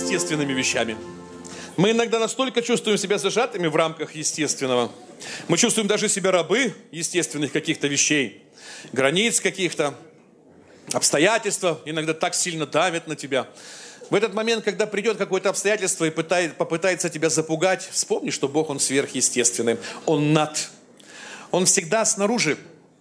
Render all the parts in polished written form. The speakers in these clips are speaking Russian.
естественными вещами. Мы иногда настолько чувствуем себя зажатыми в рамках естественного. Мы чувствуем даже себя рабы естественных каких-то вещей, границ каких-то, обстоятельства иногда так сильно давят на тебя. В этот момент, когда придет какое-то обстоятельство и попытается тебя запугать, вспомни, что Бог, Он сверхъестественный, Он над. Он всегда снаружи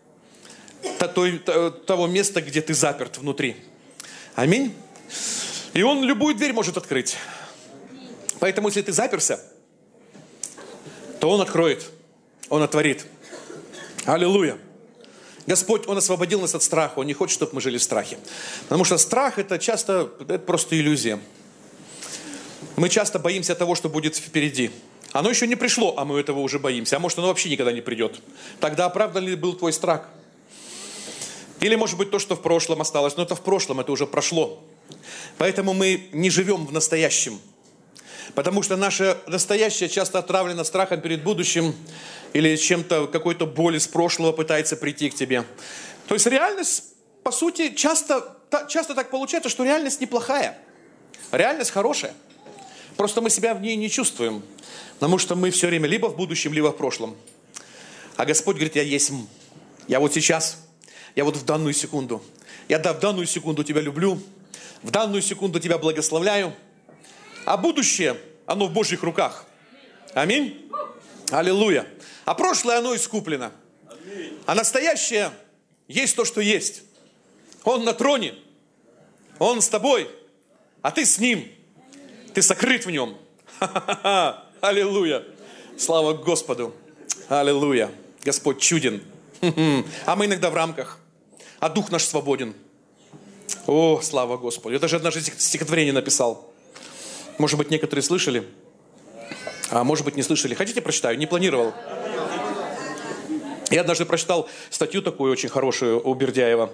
того места, где ты заперт внутри. Аминь. И Он любую дверь может открыть. Поэтому, если ты заперся, то Он откроет, Он отворит. Аллилуйя. Господь, Он освободил нас от страха. Он не хочет, чтобы мы жили в страхе. Потому что страх это просто иллюзия. Мы часто боимся того, что будет впереди. Оно еще не пришло, а мы этого уже боимся. А может, оно вообще никогда не придет. Тогда оправдан ли был твой страх? Или, может быть, то, что в прошлом осталось. Но это в прошлом, это уже прошло. Поэтому мы не живем в настоящем. Потому что наше настоящее часто отравлено страхом перед будущим или чем-то, какой-то боль из прошлого пытается прийти к тебе. То есть реальность, по сути, часто так получается, что реальность неплохая. Реальность хорошая. Просто мы себя в ней не чувствуем. Потому что мы все время либо в будущем, либо в прошлом. А Господь говорит, я есть. Я вот сейчас. Я вот в данную секунду. Я в данную секунду тебя люблю. В данную секунду тебя благословляю. А будущее, оно в Божьих руках. Аминь. Аллилуйя. А прошлое, оно искуплено. А настоящее есть то, что есть. Он на троне. Он с тобой. А ты с Ним. Ты сокрыт в Нем. Ха-ха-ха. Аллилуйя. Слава Господу. Аллилуйя. Господь чуден. А мы иногда в рамках. А дух наш свободен. О, слава Господу. Я даже однажды стихотворение написал. Может быть, некоторые слышали, а может быть, не слышали. Хотите, прочитаю? Не планировал. Я однажды прочитал статью такую очень хорошую у Бердяева.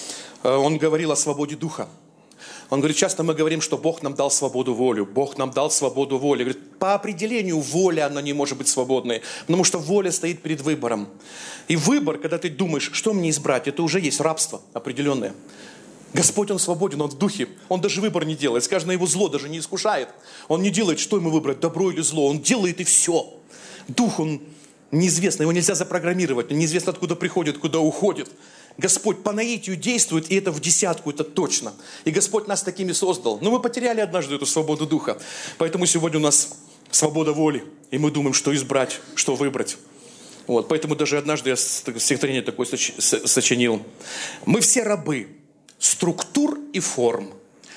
Он говорил о свободе духа. Он говорит, часто мы говорим, что Бог нам дал свободу волю. Бог нам дал свободу воли. Говорит, по определению воля, она не может быть свободной. Потому что воля стоит перед выбором. И выбор, когда ты думаешь, что мне избрать, это уже есть рабство определенное. Господь, Он свободен, Он в духе. Он даже выбор не делает. Скажем, Его зло даже не искушает. Он не делает, что ему выбрать, добро или зло. Он делает и все. Дух, он неизвестно. Его нельзя запрограммировать. Неизвестно, откуда приходит, куда уходит. Господь по наитию действует, и это в десятку, это точно. И Господь нас такими создал. Но мы потеряли однажды эту свободу духа. Поэтому сегодня у нас свобода воли. И мы думаем, что избрать, что выбрать. Вот. Поэтому даже однажды я стихотворение такое сочинил. Мы все рабы структур и форм.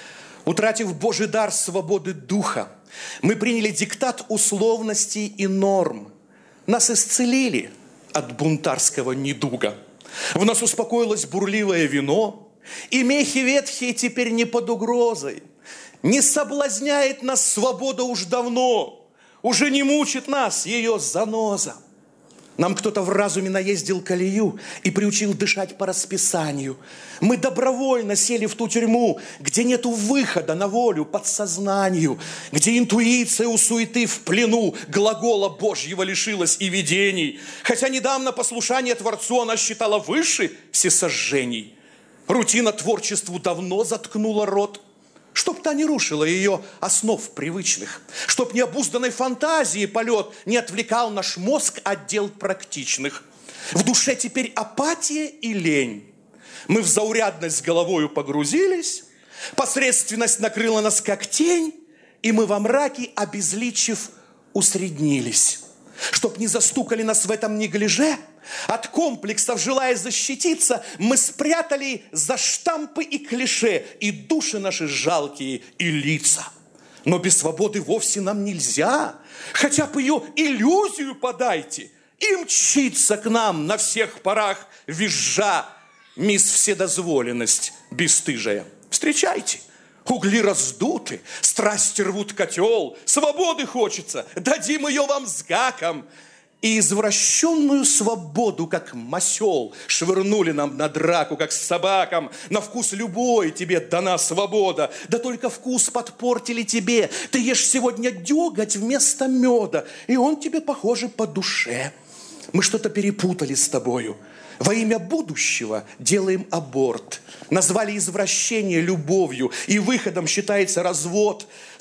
Утратив Божий дар свободы духа, мы приняли диктат условностей и норм. Нас исцелили от бунтарского недуга. В нас успокоилось бурливое вино, и мехи ветхие теперь не под угрозой. Не соблазняет нас свобода уж давно, уже не мучит нас ее заноза. Нам кто-то в разуме наездил колею и приучил дышать по расписанию. Мы добровольно сели в ту тюрьму, где нету выхода на волю подсознанию, где интуиция у суеты в плену глагола Божьего лишилась и видений. Хотя недавно послушание Творцу она считала выше всесожжений. Рутина творчеству давно заткнула рот. Чтоб та не рушила ее основ привычных, чтоб необузданной фантазии полет не отвлекал наш мозг от дел практичных. В душе теперь апатия и лень. Мы в заурядность с головою погрузились, посредственность накрыла нас как тень, и мы во мраке, обезличив, усреднились. Чтоб не застукали нас в этом неглиже, от комплексов, желая защититься, мы спрятали за штампы и клише и души наши жалкие, и лица. Но без свободы вовсе нам нельзя, хотя бы ее иллюзию подайте, и мчится к нам на всех парах визжа мисс Вседозволенность бесстыжая. Встречайте. Угли раздуты, страсти рвут котел, свободы хочется, дадим ее вам с гаком. И извращенную свободу, как масел, швырнули нам на драку, как с собакам. На вкус любой тебе дана свобода, да только вкус подпортили тебе. Ты ешь сегодня деготь вместо меда, и он тебе, похоже, по душе. Мы что-то перепутали с тобою. Во имя будущего делаем аборт. Назвали извращение любовью, и выходом считается развод. С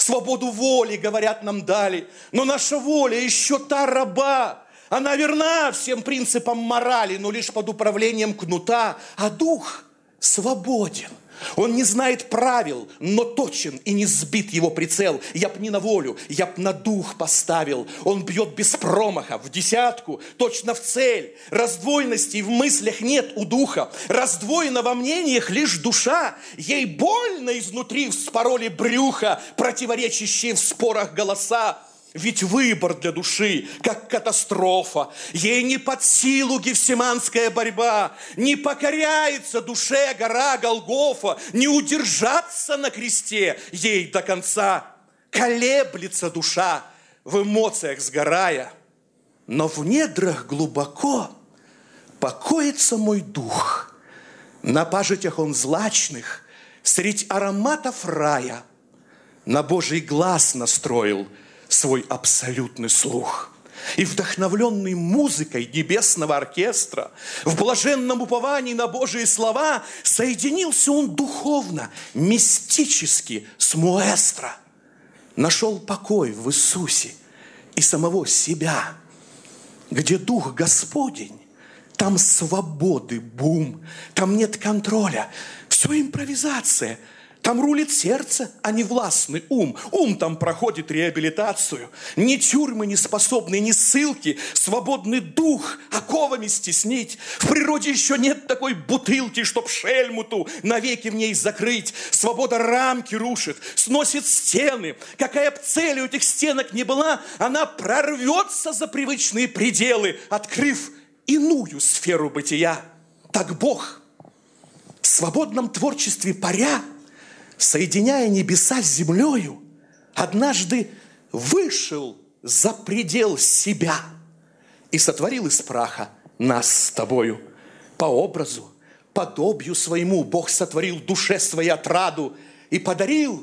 свободу воли, говорят, нам дали. Но наша воля еще та раба. Она верна всем принципам морали, но лишь под управлением кнута. А дух свободен. Он не знает правил, но точен и не сбит его прицел. Я б не на волю, я б на дух поставил. Он бьет без промаха, в десятку, точно в цель. Раздвоенностей в мыслях нет у духа. Раздвоена во мнениях лишь душа. Ей больно изнутри вспороли брюха, противоречащие в спорах голоса. Ведь выбор для души, как катастрофа. Ей не под силу гефсиманская борьба. Не покоряется душе гора Голгофа. Не удержаться на кресте ей до конца. Колеблется душа, в эмоциях сгорая. Но в недрах глубоко покоится мой дух. На пажитях он злачных, средь ароматов рая, на Божий глаз настроил свой абсолютный слух. И вдохновленный музыкой небесного оркестра, в блаженном уповании на Божьи слова, соединился он духовно, мистически с муэстро. Нашел покой в Иисусе и самого себя. Где Дух Господень, там свободы бум, там нет контроля, все импровизация. Там рулит сердце, а не властный ум. Ум там проходит реабилитацию. Ни тюрьмы не способны, ни ссылки. Свободный дух оковами стеснить. В природе еще нет такой бутылки, чтоб шельму ту навеки в ней закрыть. Свобода рамки рушит, сносит стены. Какая б цель у этих стенок не была, она прорвется за привычные пределы, открыв иную сферу бытия. Так Бог в свободном творчестве паря, соединяя небеса с землею, однажды вышел за предел себя и сотворил из праха нас с тобою. По образу, подобию своему Бог сотворил душе своей отраду и подарил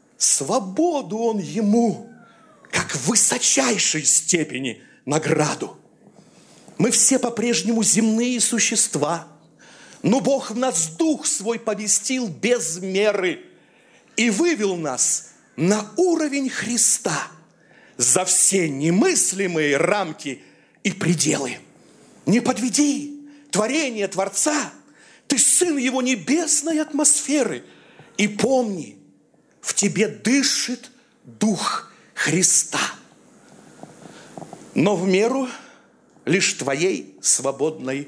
свободу Он ему, как в высочайшей степени награду. Мы все по-прежнему земные существа, но Бог в нас дух свой поместил без меры и вывел нас на уровень Христа за все немыслимые рамки и пределы. Не подведи творение Творца, ты сын Его небесной атмосферы. И помни, в тебе дышит Дух Христа. Но в меру лишь твоей свободной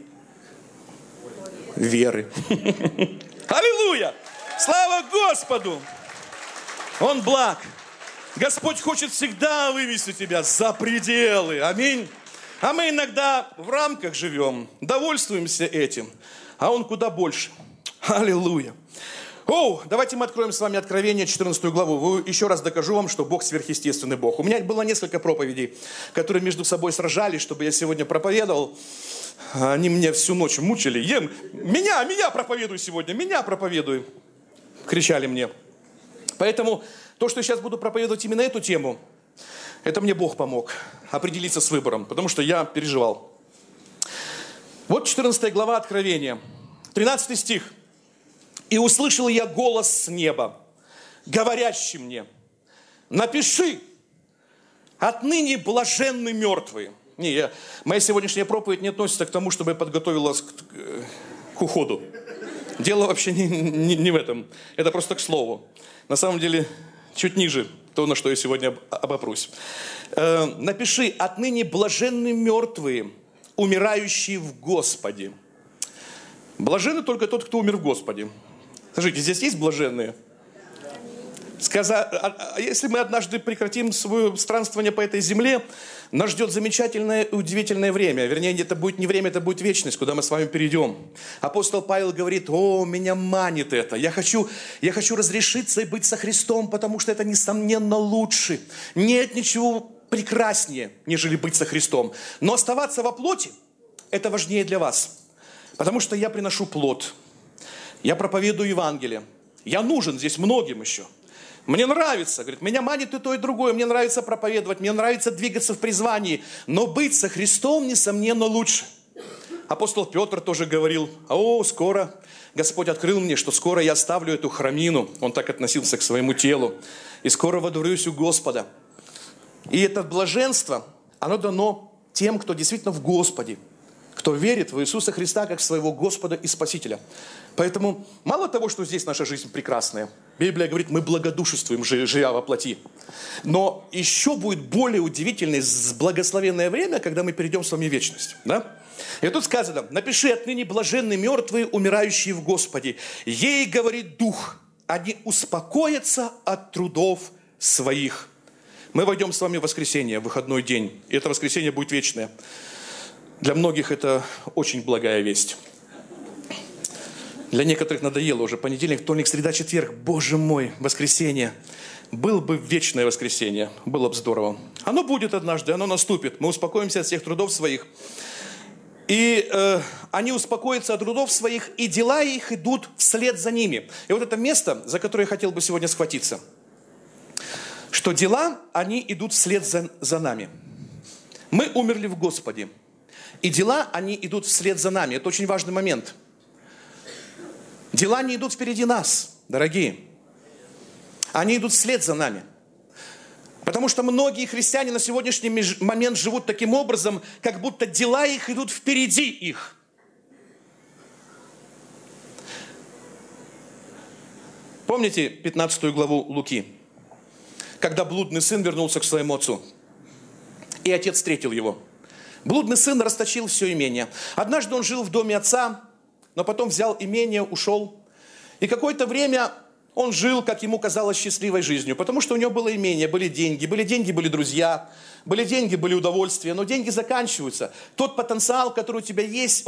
веры. Аллилуйя! Слава Господу! Он благ. Господь хочет всегда вывести тебя за пределы. Аминь. А мы иногда в рамках живем, довольствуемся этим. А Он куда больше. Аллилуйя. Давайте мы откроем с вами Откровение, 14 главу. Еще раз докажу вам, что Бог сверхъестественный Бог. У меня было несколько проповедей, которые между собой сражались, чтобы я сегодня проповедовал. Они меня всю ночь мучили. Меня проповедуй сегодня, меня проповедуй. Кричали мне. Поэтому то, что я сейчас буду проповедовать именно эту тему, это мне Бог помог определиться с выбором, потому что я переживал. Вот 14 глава Откровения, 13 стих. «И услышал я голос с неба, говорящий мне: напиши, отныне блаженны мертвые». Моя сегодняшняя проповедь не относится к тому, чтобы я подготовил вас к уходу. Дело вообще не в этом. Это просто к слову. На самом деле, чуть ниже то, на что я сегодня обопрусь. «Напиши, отныне блаженны мертвые, умирающие в Господе». Блаженны только тот, кто умер в Господе. Скажите, здесь есть блаженные? Если мы однажды прекратим свое странствование по этой земле, нас ждет замечательное и удивительное время. Вернее, это будет не время, это будет вечность, куда мы с вами перейдем. Апостол Павел говорит: меня манит это. Я хочу разрешиться и быть со Христом, потому что это, несомненно, лучше. Нет ничего прекраснее, нежели быть со Христом. Но оставаться во плоти – это важнее для вас. Потому что я приношу плод. Я проповедую Евангелие. Я нужен здесь многим еще. Мне нравится, говорит, меня манит и то, и другое. Мне нравится проповедовать, мне нравится двигаться в призвании. Но быть со Христом, несомненно, лучше. Апостол Петр тоже говорил: скоро Господь открыл мне, что скоро я оставлю эту храмину. Он так относился к своему телу. И скоро водворюсь у Господа. И это блаженство, оно дано тем, кто действительно в Господе, кто верит в Иисуса Христа как своего Господа и Спасителя. Поэтому мало того, что здесь наша жизнь прекрасная, Библия говорит, мы благодушествуем, живя во плоти. Но еще будет более удивительное, благословенное время, когда мы перейдем с вами в вечность. Да? И тут сказано: напиши отныне блаженны мертвые, умирающие в Господе. Ей говорит Дух, они успокоятся от трудов своих. Мы войдем с вами в воскресенье, выходной день. И это воскресенье будет вечное. Для многих это очень благая весть. Для некоторых надоело уже понедельник, вторник, среда, четверг. Боже мой, воскресенье. Было бы вечное воскресенье. Было бы здорово. Оно будет однажды, оно наступит. Мы успокоимся от всех трудов своих. И они успокоятся от трудов своих, и дела их идут вслед за ними. И вот это место, за которое я хотел бы сегодня схватиться. Что дела, они идут вслед за нами. Мы умерли в Господе. И дела, они идут вслед за нами. Это очень важный момент. Дела не идут впереди нас, дорогие. Они идут вслед за нами. Потому что многие христиане на сегодняшний момент живут таким образом, как будто дела их идут впереди их. Помните 15 главу Луки? Когда блудный сын вернулся к своему отцу. И отец встретил его. Блудный сын расточил все имение. Однажды он жил в доме отца, но потом взял имение, ушел. И какое-то время он жил, как ему казалось, счастливой жизнью. Потому что у него было имение, были деньги, были друзья, были деньги, были удовольствия. Но деньги заканчиваются. Тот потенциал, который у тебя есть,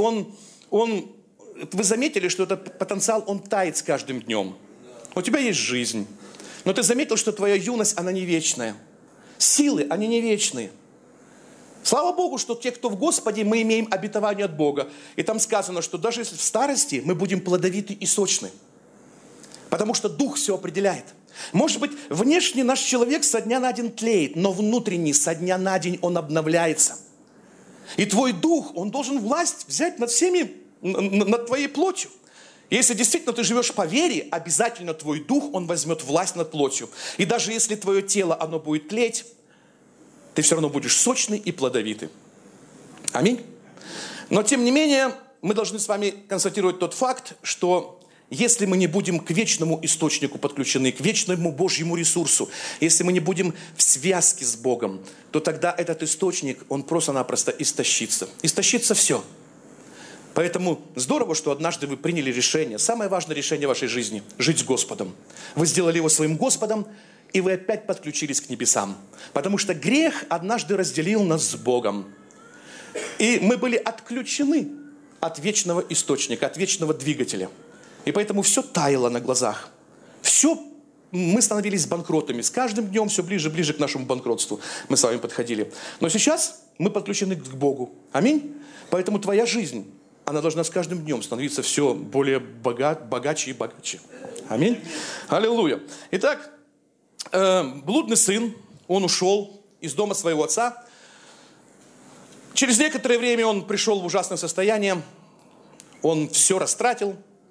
вы заметили, что этот потенциал, он тает с каждым днем. У тебя есть жизнь. Но ты заметил, что твоя юность, она не вечная. Силы, они не вечные. Слава Богу, что те, кто в Господе, мы имеем обетование от Бога. И там сказано, что даже если в старости мы будем плодовиты и сочны. Потому что Дух все определяет. Может быть, внешне наш человек со дня на день тлеет, но внутренний со дня на день он обновляется. И твой Дух, он должен власть взять над над твоей плотью. Если действительно ты живешь по вере, обязательно твой Дух, он возьмет власть над плотью. И даже если твое тело, оно будет тлеть, ты все равно будешь сочный и плодовитый. Аминь. Но тем не менее, мы должны с вами констатировать тот факт, что если мы не будем к вечному источнику подключены, к вечному Божьему ресурсу, если мы не будем в связке с Богом, то тогда этот источник, он просто-напросто истощится. Истощится все. Поэтому здорово, что однажды вы приняли решение, самое важное решение в вашей жизни – жить с Господом. Вы сделали его своим Господом, и вы опять подключились к небесам. Потому что грех однажды разделил нас с Богом. И мы были отключены от вечного источника, от вечного двигателя. И поэтому все таяло на глазах. Мы становились банкротами. С каждым днем все ближе и ближе к нашему банкротству мы с вами подходили. Но сейчас мы подключены к Богу. Аминь. Поэтому твоя жизнь, она должна с каждым днем становиться все более богаче и богаче. Аминь. Аллилуйя. Итак, блудный сын, он ушел из дома своего отца. Через некоторое время он пришел в ужасное состояние. Он все растратил.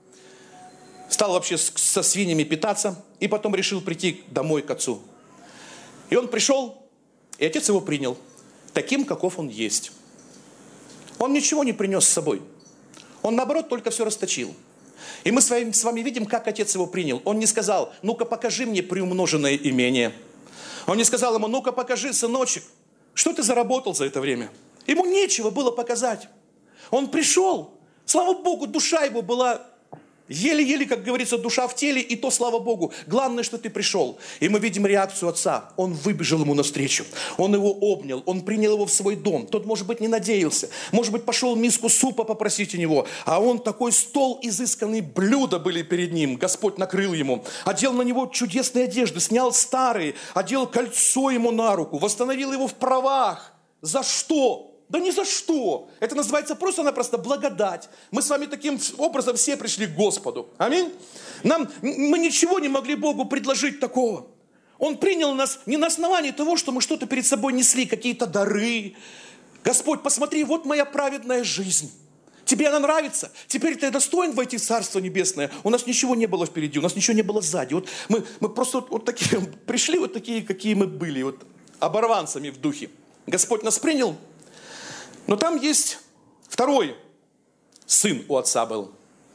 Стал вообще со свиньями питаться. И потом решил прийти домой к отцу. И он пришел, и отец его принял. Таким, каков он есть. Он ничего не принес с собой. Он, наоборот, только все расточил. И мы с вами видим, как отец его принял. Он не сказал: ну-ка покажи мне приумноженное имение. Он не сказал ему: ну-ка покажи, сыночек, что ты заработал за это время. Ему нечего было показать. Он пришел. Слава Богу, душа его была еле-еле, как говорится, душа в теле, и то слава Богу. Главное, что ты пришел. И мы видим реакцию отца. Он выбежал ему навстречу. Он его обнял. Он принял его в свой дом. Тот, может быть, не надеялся. Может быть, пошел миску супа попросить у него. А он такой стол изысканный, блюда были перед ним. Господь накрыл ему. Одел на него чудесные одежды. Снял старые. Одел кольцо ему на руку. Восстановил его в правах. За что? Да ни за что. Это называется просто-напросто благодать. Мы с вами таким образом все пришли к Господу. Аминь. Мы ничего не могли Богу предложить такого. Он принял нас не на основании того, что мы что-то перед собой несли, какие-то дары. Господь, посмотри, вот моя праведная жизнь. Тебе она нравится? Теперь ты достоин войти в Царство Небесное? У нас ничего не было впереди, у нас ничего не было сзади. Вот мы просто вот такие пришли, вот такие, какие мы были, вот оборванцами в духе. Господь нас принял, но там есть второй сын у отца был,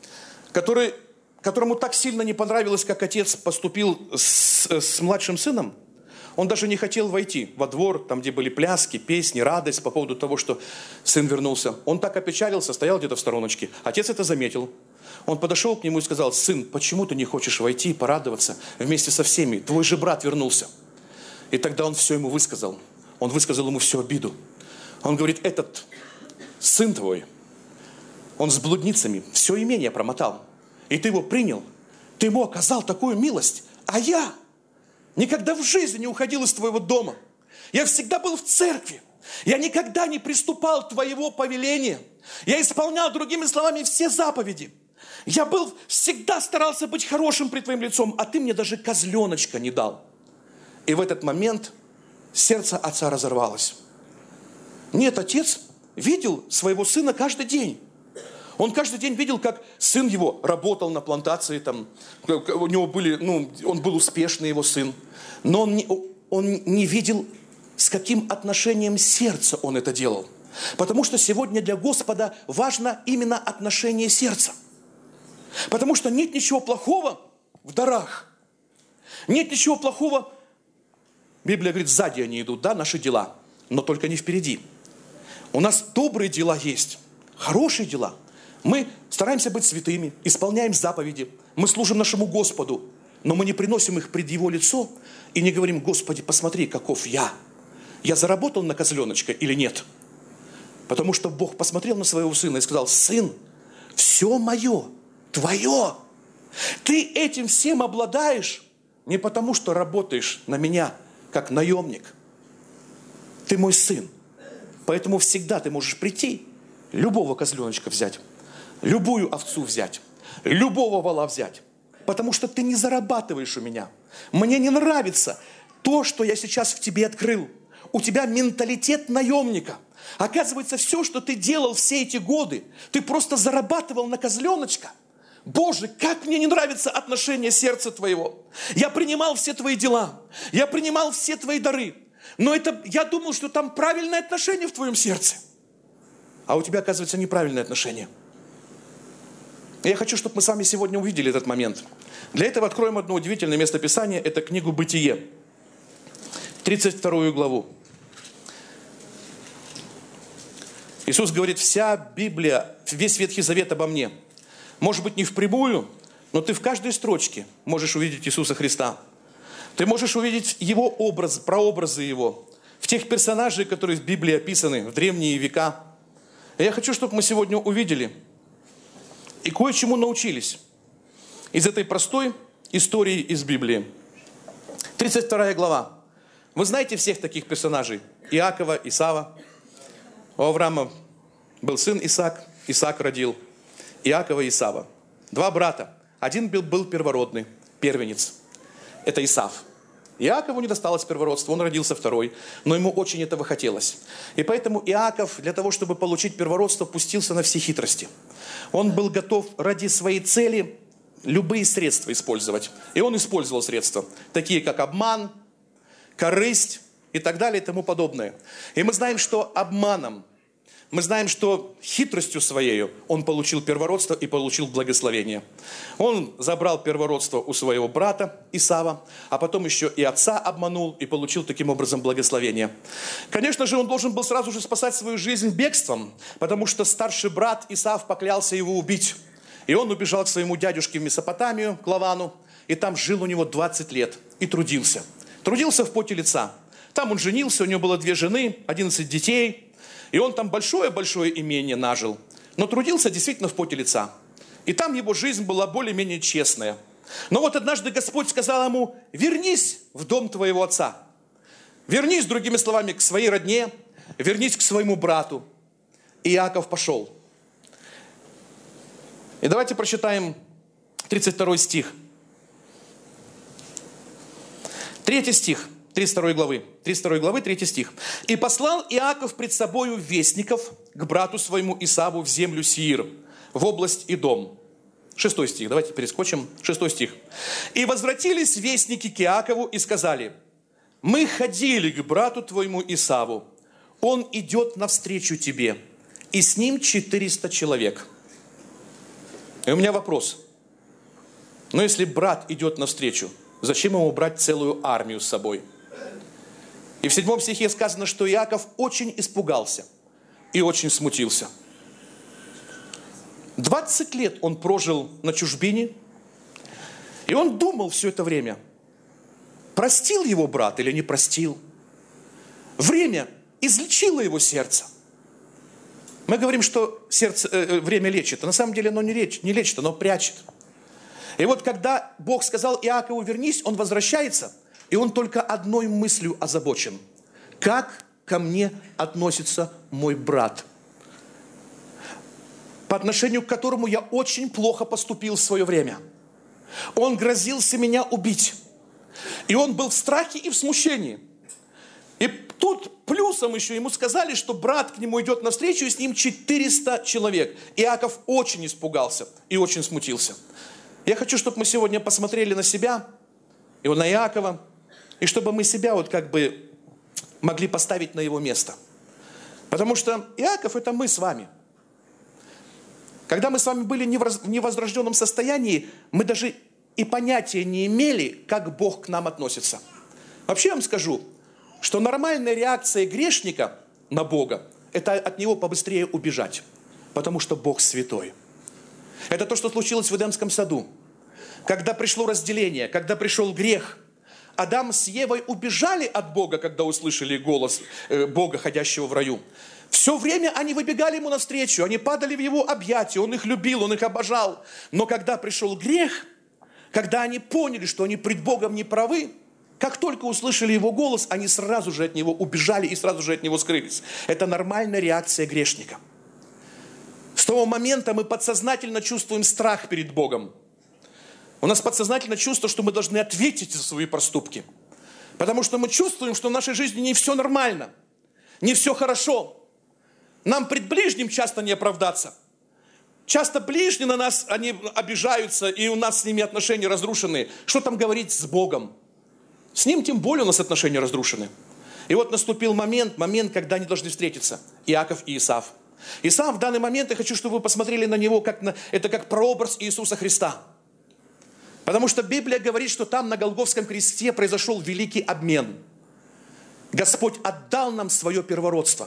которому так сильно не понравилось, как отец поступил с младшим сыном. Он даже не хотел войти во двор, там, где были пляски, песни, радость по поводу того, что сын вернулся. Он так опечалился, стоял где-то в стороночке. Отец это заметил. Он подошел к нему и сказал: сын, почему ты не хочешь войти и порадоваться вместе со всеми? Твой же брат вернулся. И тогда он все ему высказал. Он высказал ему всю обиду. Он говорит: этот сын твой, он с блудницами все имение промотал. И ты его принял. Ты ему оказал такую милость. А я никогда в жизни не уходил из твоего дома. Я всегда был в церкви. Я никогда не приступал твоего повеления. Я исполнял, другими словами, все заповеди. Я всегда старался быть хорошим пред твоим лицом, а ты мне даже козленочка не дал. И в этот момент сердце отца разорвалось. Нет, отец видел своего сына каждый день. Он каждый день видел, как сын его работал на плантации, там, у него он был успешный, его сын. Но он не видел, с каким отношением сердца он это делал. Потому что сегодня для Господа важно именно отношение сердца. Потому что нет ничего плохого в дарах. Нет ничего плохого. Библия говорит, сзади они идут, да, наши дела, но только не впереди. У нас добрые дела есть, хорошие дела. Мы стараемся быть святыми, исполняем заповеди, мы служим нашему Господу, но мы не приносим их пред Его лицо и не говорим: Господи, посмотри, каков я. Я заработал на козленочка или нет? Потому что Бог посмотрел на своего сына и сказал: сын, все мое, твое. Ты этим всем обладаешь не потому, что работаешь на меня, как наемник. Ты мой сын. Поэтому всегда ты можешь прийти, любого козленочка взять, любую овцу взять, любого вола взять. Потому что ты не зарабатываешь у меня. Мне не нравится то, что я сейчас в тебе открыл. У тебя менталитет наемника. Оказывается, все, что ты делал все эти годы, ты просто зарабатывал на козленочка. Боже, как мне не нравится отношение сердца твоего. Я принимал все твои дела, я принимал все твои дары. Но я думал, что там правильное отношение в твоем сердце. А у тебя, оказывается, неправильное отношение. Я хочу, чтобы мы с вами сегодня увидели этот момент. Для этого откроем одно удивительное местописание. Это книгу «Бытие», 32 главу. Иисус говорит: вся Библия, весь Ветхий Завет обо мне. Может быть, не впрямую, но ты в каждой строчке можешь увидеть Иисуса Христа. Ты можешь увидеть Его образ, прообразы Его, в тех персонажей, которые в Библии описаны в древние века. И я хочу, чтобы мы сегодня увидели и кое-чему научились из этой простой истории из Библии. 32 глава. Вы знаете всех таких персонажей? Иакова, Исава. У Авраама был сын Исаак, Исаак родил Иакова и Исава. Два брата. Один был первородный, первенец. Это Исав. Иакову не досталось первородства, он родился второй, но ему очень этого хотелось. И поэтому Иаков для того, чтобы получить первородство, пустился на все хитрости. Он был готов ради своей цели любые средства использовать. И он использовал средства, такие как обман, корысть и так далее и тому подобное. И мы знаем, что обманом, мы знаем, что хитростью своей он получил первородство и получил благословение. Он забрал первородство у своего брата Исава, а потом еще и отца обманул и получил таким образом благословение. Конечно же, он должен был сразу же спасать свою жизнь бегством, потому что старший брат Исав поклялся его убить. И он убежал к своему дядюшке в Месопотамию, к Лавану, и там жил у него 20 лет и трудился. Трудился в поте лица. Там он женился, у него было 2 жены, 11 детей. И он там большое-большое имение нажил. Но трудился действительно в поте лица. И там его жизнь была более-менее честная. Но вот однажды Господь сказал ему: вернись в дом твоего отца. Вернись, другими словами, к своей родне. Вернись к своему брату. И Иаков пошел. И давайте прочитаем 32 стих. 3 стих. 32 главы, 3 стих. «И послал Иаков пред собою вестников к брату своему Исаву в землю Сиир, в область Идом. 6 стих, давайте перескочим. 6 стих. «И возвратились вестники к Иакову и сказали: мы ходили к брату твоему Исаву, он идет навстречу тебе, и с ним 400 человек». И у меня вопрос. Но если брат идет навстречу, зачем ему брать целую армию с собой? И в 7 стихе сказано, что Иаков очень испугался и очень смутился. 20 лет он прожил на чужбине, и он думал все это время, простил его брат или не простил. Время излечило его сердце. Мы говорим, что время лечит, а на самом деле оно не лечит, оно прячет. И вот когда Бог сказал Иакову: вернись, он возвращается, и он только одной мыслью озабочен: как ко мне относится мой брат, по отношению к которому я очень плохо поступил в свое время. Он грозился меня убить. И он был в страхе и в смущении. И тут плюсом еще ему сказали, что брат к нему идет навстречу, и с ним 400 человек. Иаков очень испугался и очень смутился. Я хочу, чтобы мы сегодня посмотрели на себя и на Иакова, и чтобы мы себя вот как бы могли поставить на его место. Потому что Иаков – это мы с вами. Когда мы с вами были в невозрожденном состоянии, мы даже и понятия не имели, как Бог к нам относится. Вообще я вам скажу, что нормальная реакция грешника на Бога – это от Него побыстрее убежать, потому что Бог святой. Это то, что случилось в Эдемском саду. Когда пришло разделение, когда пришел грех, Адам с Евой убежали от Бога, когда услышали голос Бога, ходящего в раю. Все время они выбегали ему навстречу, они падали в его объятия, он их любил, он их обожал. Но когда пришел грех, когда они поняли, что они пред Богом не правы, как только услышали его голос, они сразу же от него убежали и сразу же от него скрылись. Это нормальная реакция грешника. С того момента мы подсознательно чувствуем страх перед Богом. У нас подсознательно чувство, что мы должны ответить за свои проступки. Потому что мы чувствуем, что в нашей жизни не все нормально, не все хорошо. Нам пред ближним часто не оправдаться. Часто ближние на нас, они обижаются, и у нас с ними отношения разрушены. Что там говорить с Богом? С Ним тем более у нас отношения разрушены. И вот наступил момент, когда они должны встретиться. Иаков и Исав. Исав в данный момент, я хочу, чтобы вы посмотрели на него, это как прообраз Иисуса Христа. Потому что Библия говорит, что там на Голгофском кресте произошел великий обмен. Господь отдал нам свое первородство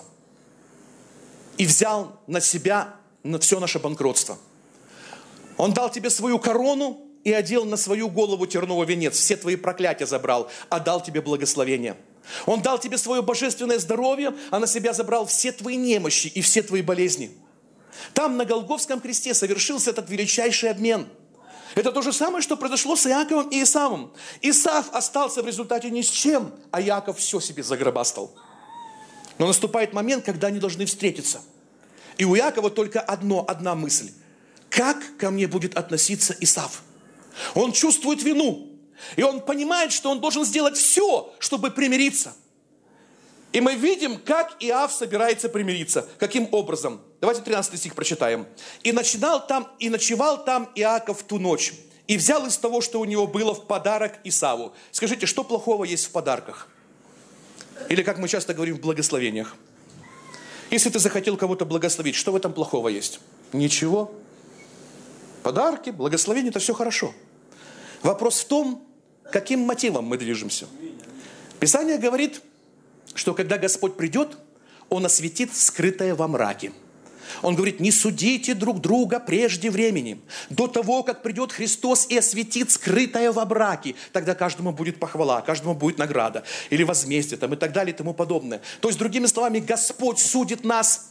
и взял на себя все наше банкротство. Он дал тебе свою корону и одел на свою голову терновый венец. Все твои проклятия забрал, а дал тебе благословение. Он дал тебе свое божественное здоровье, а на себя забрал все твои немощи и все твои болезни. Там на Голгофском кресте совершился этот величайший обмен. Это то же самое, что произошло с Иаковом и Исавом. Исав остался в результате ни с чем, а Иаков все себе загробастал. Но наступает момент, когда они должны встретиться. И у Иакова только одна мысль. Как ко мне будет относиться Исав? Он чувствует вину. И он понимает, что он должен сделать все, чтобы примириться. И мы видим, как Иав собирается примириться. Каким образом? Давайте 13 стих прочитаем. «И ночевал там Иаков ту ночь, и взял из того, что у него было, в подарок Исаву». Скажите, что плохого есть в подарках? Или, как мы часто говорим, в благословениях. Если ты захотел кого-то благословить, что в этом плохого есть? Ничего. Подарки, благословения – это все хорошо. Вопрос в том, каким мотивом мы движемся. Писание говорит, что когда Господь придет, Он осветит скрытое во мраке. Он говорит, не судите друг друга прежде времени, до того, как придет Христос и осветит скрытое во мраке. Тогда каждому будет похвала, каждому будет награда, или возмездие, и так далее, и тому подобное. То есть, другими словами, Господь судит нас,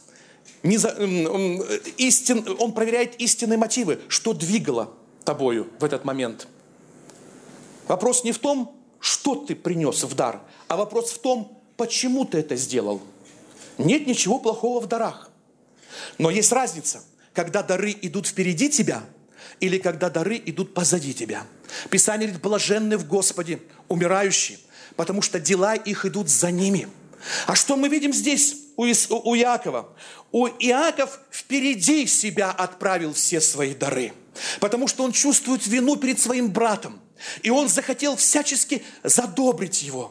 Он проверяет истинные мотивы, что двигало тобою в этот момент. Вопрос не в том, что ты принес в дар, а вопрос в том, почему ты это сделал. Нет ничего плохого в дарах. Но есть разница, когда дары идут впереди тебя или когда дары идут позади тебя. Писание говорит, блаженны в Господе умирающие, потому что дела их идут за ними. А что мы видим здесь? у Иакова. Иаков впереди себя отправил все свои дары, потому что он чувствует вину перед своим братом. И он захотел всячески задобрить его.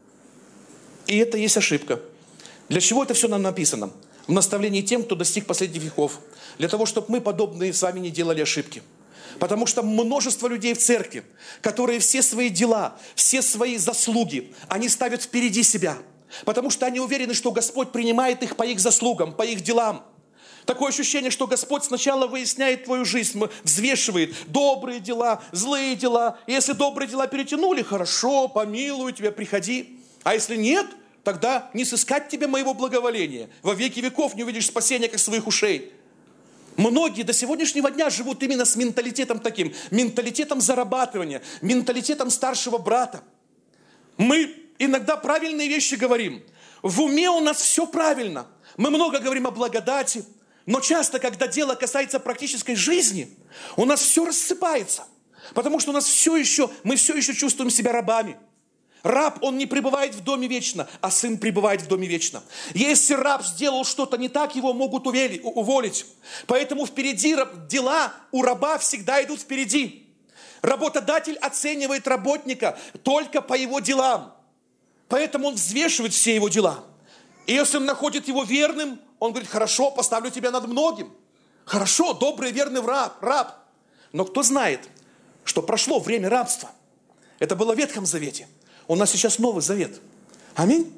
И это есть ошибка. Для чего это все нам написано? В наставлении тем, кто достиг последних веков. Для того, чтобы мы, подобные, с вами не делали ошибки. Потому что множество людей в церкви, которые все свои дела, все свои заслуги, они ставят впереди себя. Потому что они уверены, что Господь принимает их по их заслугам, по их делам. Такое ощущение, что Господь сначала выясняет твою жизнь, взвешивает добрые дела, злые дела. И если добрые дела перетянули, хорошо, помилуй тебя, приходи. А если нет, тогда не сыскать тебе моего благоволения. Во веки веков не увидишь спасения, как своих ушей. Многие до сегодняшнего дня живут именно с менталитетом таким, менталитетом зарабатывания, менталитетом старшего брата. Мы иногда правильные вещи говорим. В уме у нас все правильно. Мы много говорим о благодати, но часто, когда дело касается практической жизни, у нас все рассыпается. Потому что мы все еще чувствуем себя рабами. Раб, он не пребывает в доме вечно, а сын пребывает в доме вечно. Если раб сделал что-то не так, его могут уволить. Поэтому впереди дела у раба всегда идут впереди. Работодатель оценивает работника только по его делам. Поэтому он взвешивает все его дела. И если он находит его верным, он говорит: хорошо, поставлю тебя над многим. Хорошо, добрый, верный раб. Но кто знает, что прошло время рабства? Это было в Ветхом Завете. У нас сейчас Новый Завет. Аминь.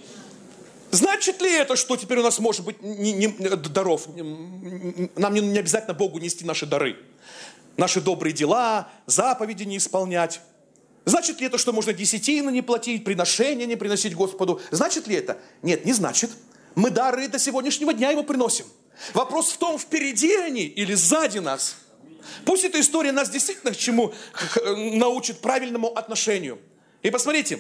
Значит ли это, что теперь у нас может быть даров? Нам не обязательно Богу нести наши дары. Наши добрые дела, заповеди не исполнять. Значит ли это, что можно десятины не платить, приношения не приносить Господу? Значит ли это? Нет, не значит. Мы дары до сегодняшнего дня его приносим. Вопрос в том, впереди они или сзади нас. Пусть эта история нас действительно к чему научит правильному отношению. И посмотрите.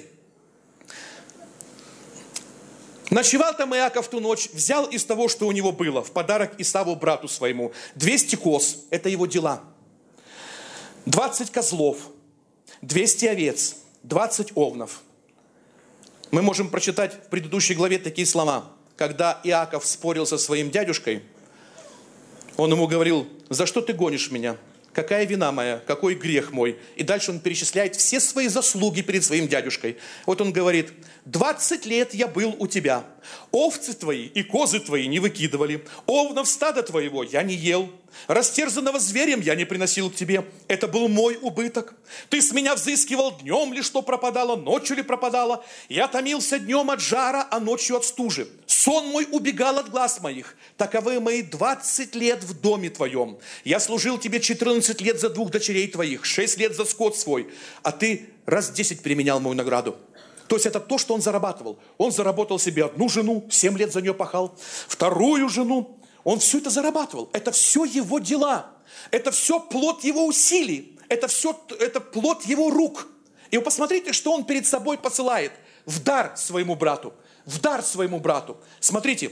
Ночевал там Иаков ту ночь, взял из того, что у него было, в подарок Исаву, брату своему, 200 коз, это его дела, 20 козлов, 200 овец, 20 овнов. Мы можем прочитать в предыдущей главе такие слова. Когда Иаков спорил со своим дядюшкой, он ему говорил: за что ты гонишь меня? Какая вина моя? Какой грех мой? И дальше он перечисляет все свои заслуги перед своим дядюшкой. Вот он говорит: 20 лет я был у тебя. Овцы твои и козы твои не выкидывали. Овнов стада твоего я не ел. Растерзанного зверем я не приносил к тебе. Это был мой убыток. Ты с меня взыскивал днем ли, что пропадало, ночью ли пропадало. Я томился днем от жара, а ночью от стужи. Сон мой убегал от глаз моих. Таковы мои 20 лет в доме твоем. Я служил тебе 14 лет за 2 дочерей твоих, 6 лет за скот свой, а ты раз 10 применял мою награду. То есть это то, что он зарабатывал. Он заработал себе 1 жену, 7 лет за нее пахал, 2 жену. Он все это зарабатывал. Это все его дела. Это все плод его усилий. Это плод его рук. И вы посмотрите, что он перед собой посылает в дар своему брату. В дар своему брату. Смотрите.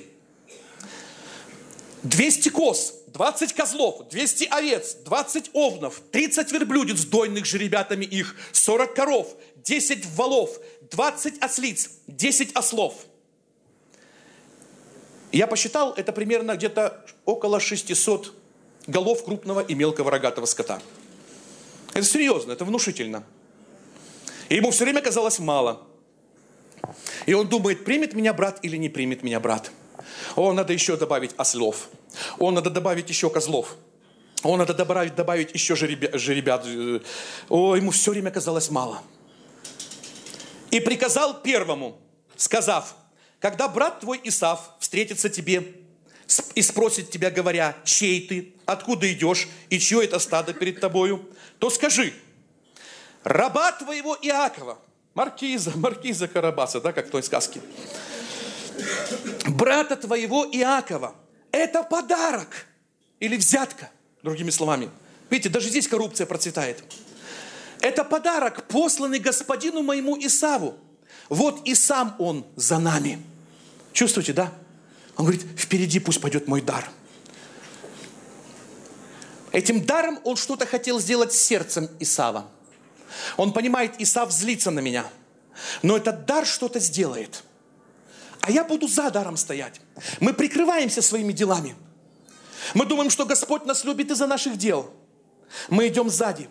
200 коз, 20 козлов, 200 овец, 20 овнов, 30 верблюдец, дойных жеребятами их, 40 коров, 10 волов, 20 ослиц, 10 ослов. Я посчитал, это примерно где-то около 600 голов крупного и мелкого рогатого скота. Это серьезно, это внушительно. И ему все время казалось мало. И он думает, примет меня брат или не примет меня брат. О, надо еще добавить ослов. О, надо добавить еще козлов. О, надо добавить еще жеребят. О, ему все время казалось мало. И приказал первому, сказав: когда брат твой Исав встретится тебе и спросит тебя, говоря: чей ты, откуда идешь и чье это стадо перед тобою, то скажи: раба твоего Иакова, маркиза Карабаса, да, как в той сказке, брата твоего Иакова, это подарок или взятка, другими словами. Видите, даже здесь коррупция процветает. Это подарок, посланный господину моему Исаву. Вот и сам он за нами. Чувствуете, да? Он говорит: впереди пусть пойдет мой дар. Этим даром он что-то хотел сделать с сердцем Исава. Он понимает, Исав злится на меня. Но этот дар что-то сделает. а я буду за даром стоять. Мы прикрываемся своими делами. Мы думаем, что Господь нас любит из-за наших дел. Мы идем сзади.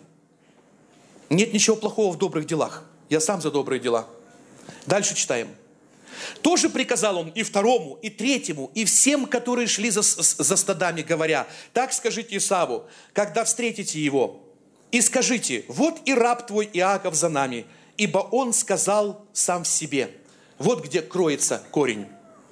Нет ничего плохого в добрых делах. Я сам за добрые дела. Дальше читаем. Тоже приказал он и второму, и третьему, и всем, которые шли за стадами, говоря: так скажите Исаву, когда встретите его, и скажите: вот и раб твой Иаков за нами, ибо он сказал сам в себе. Вот где кроется корень.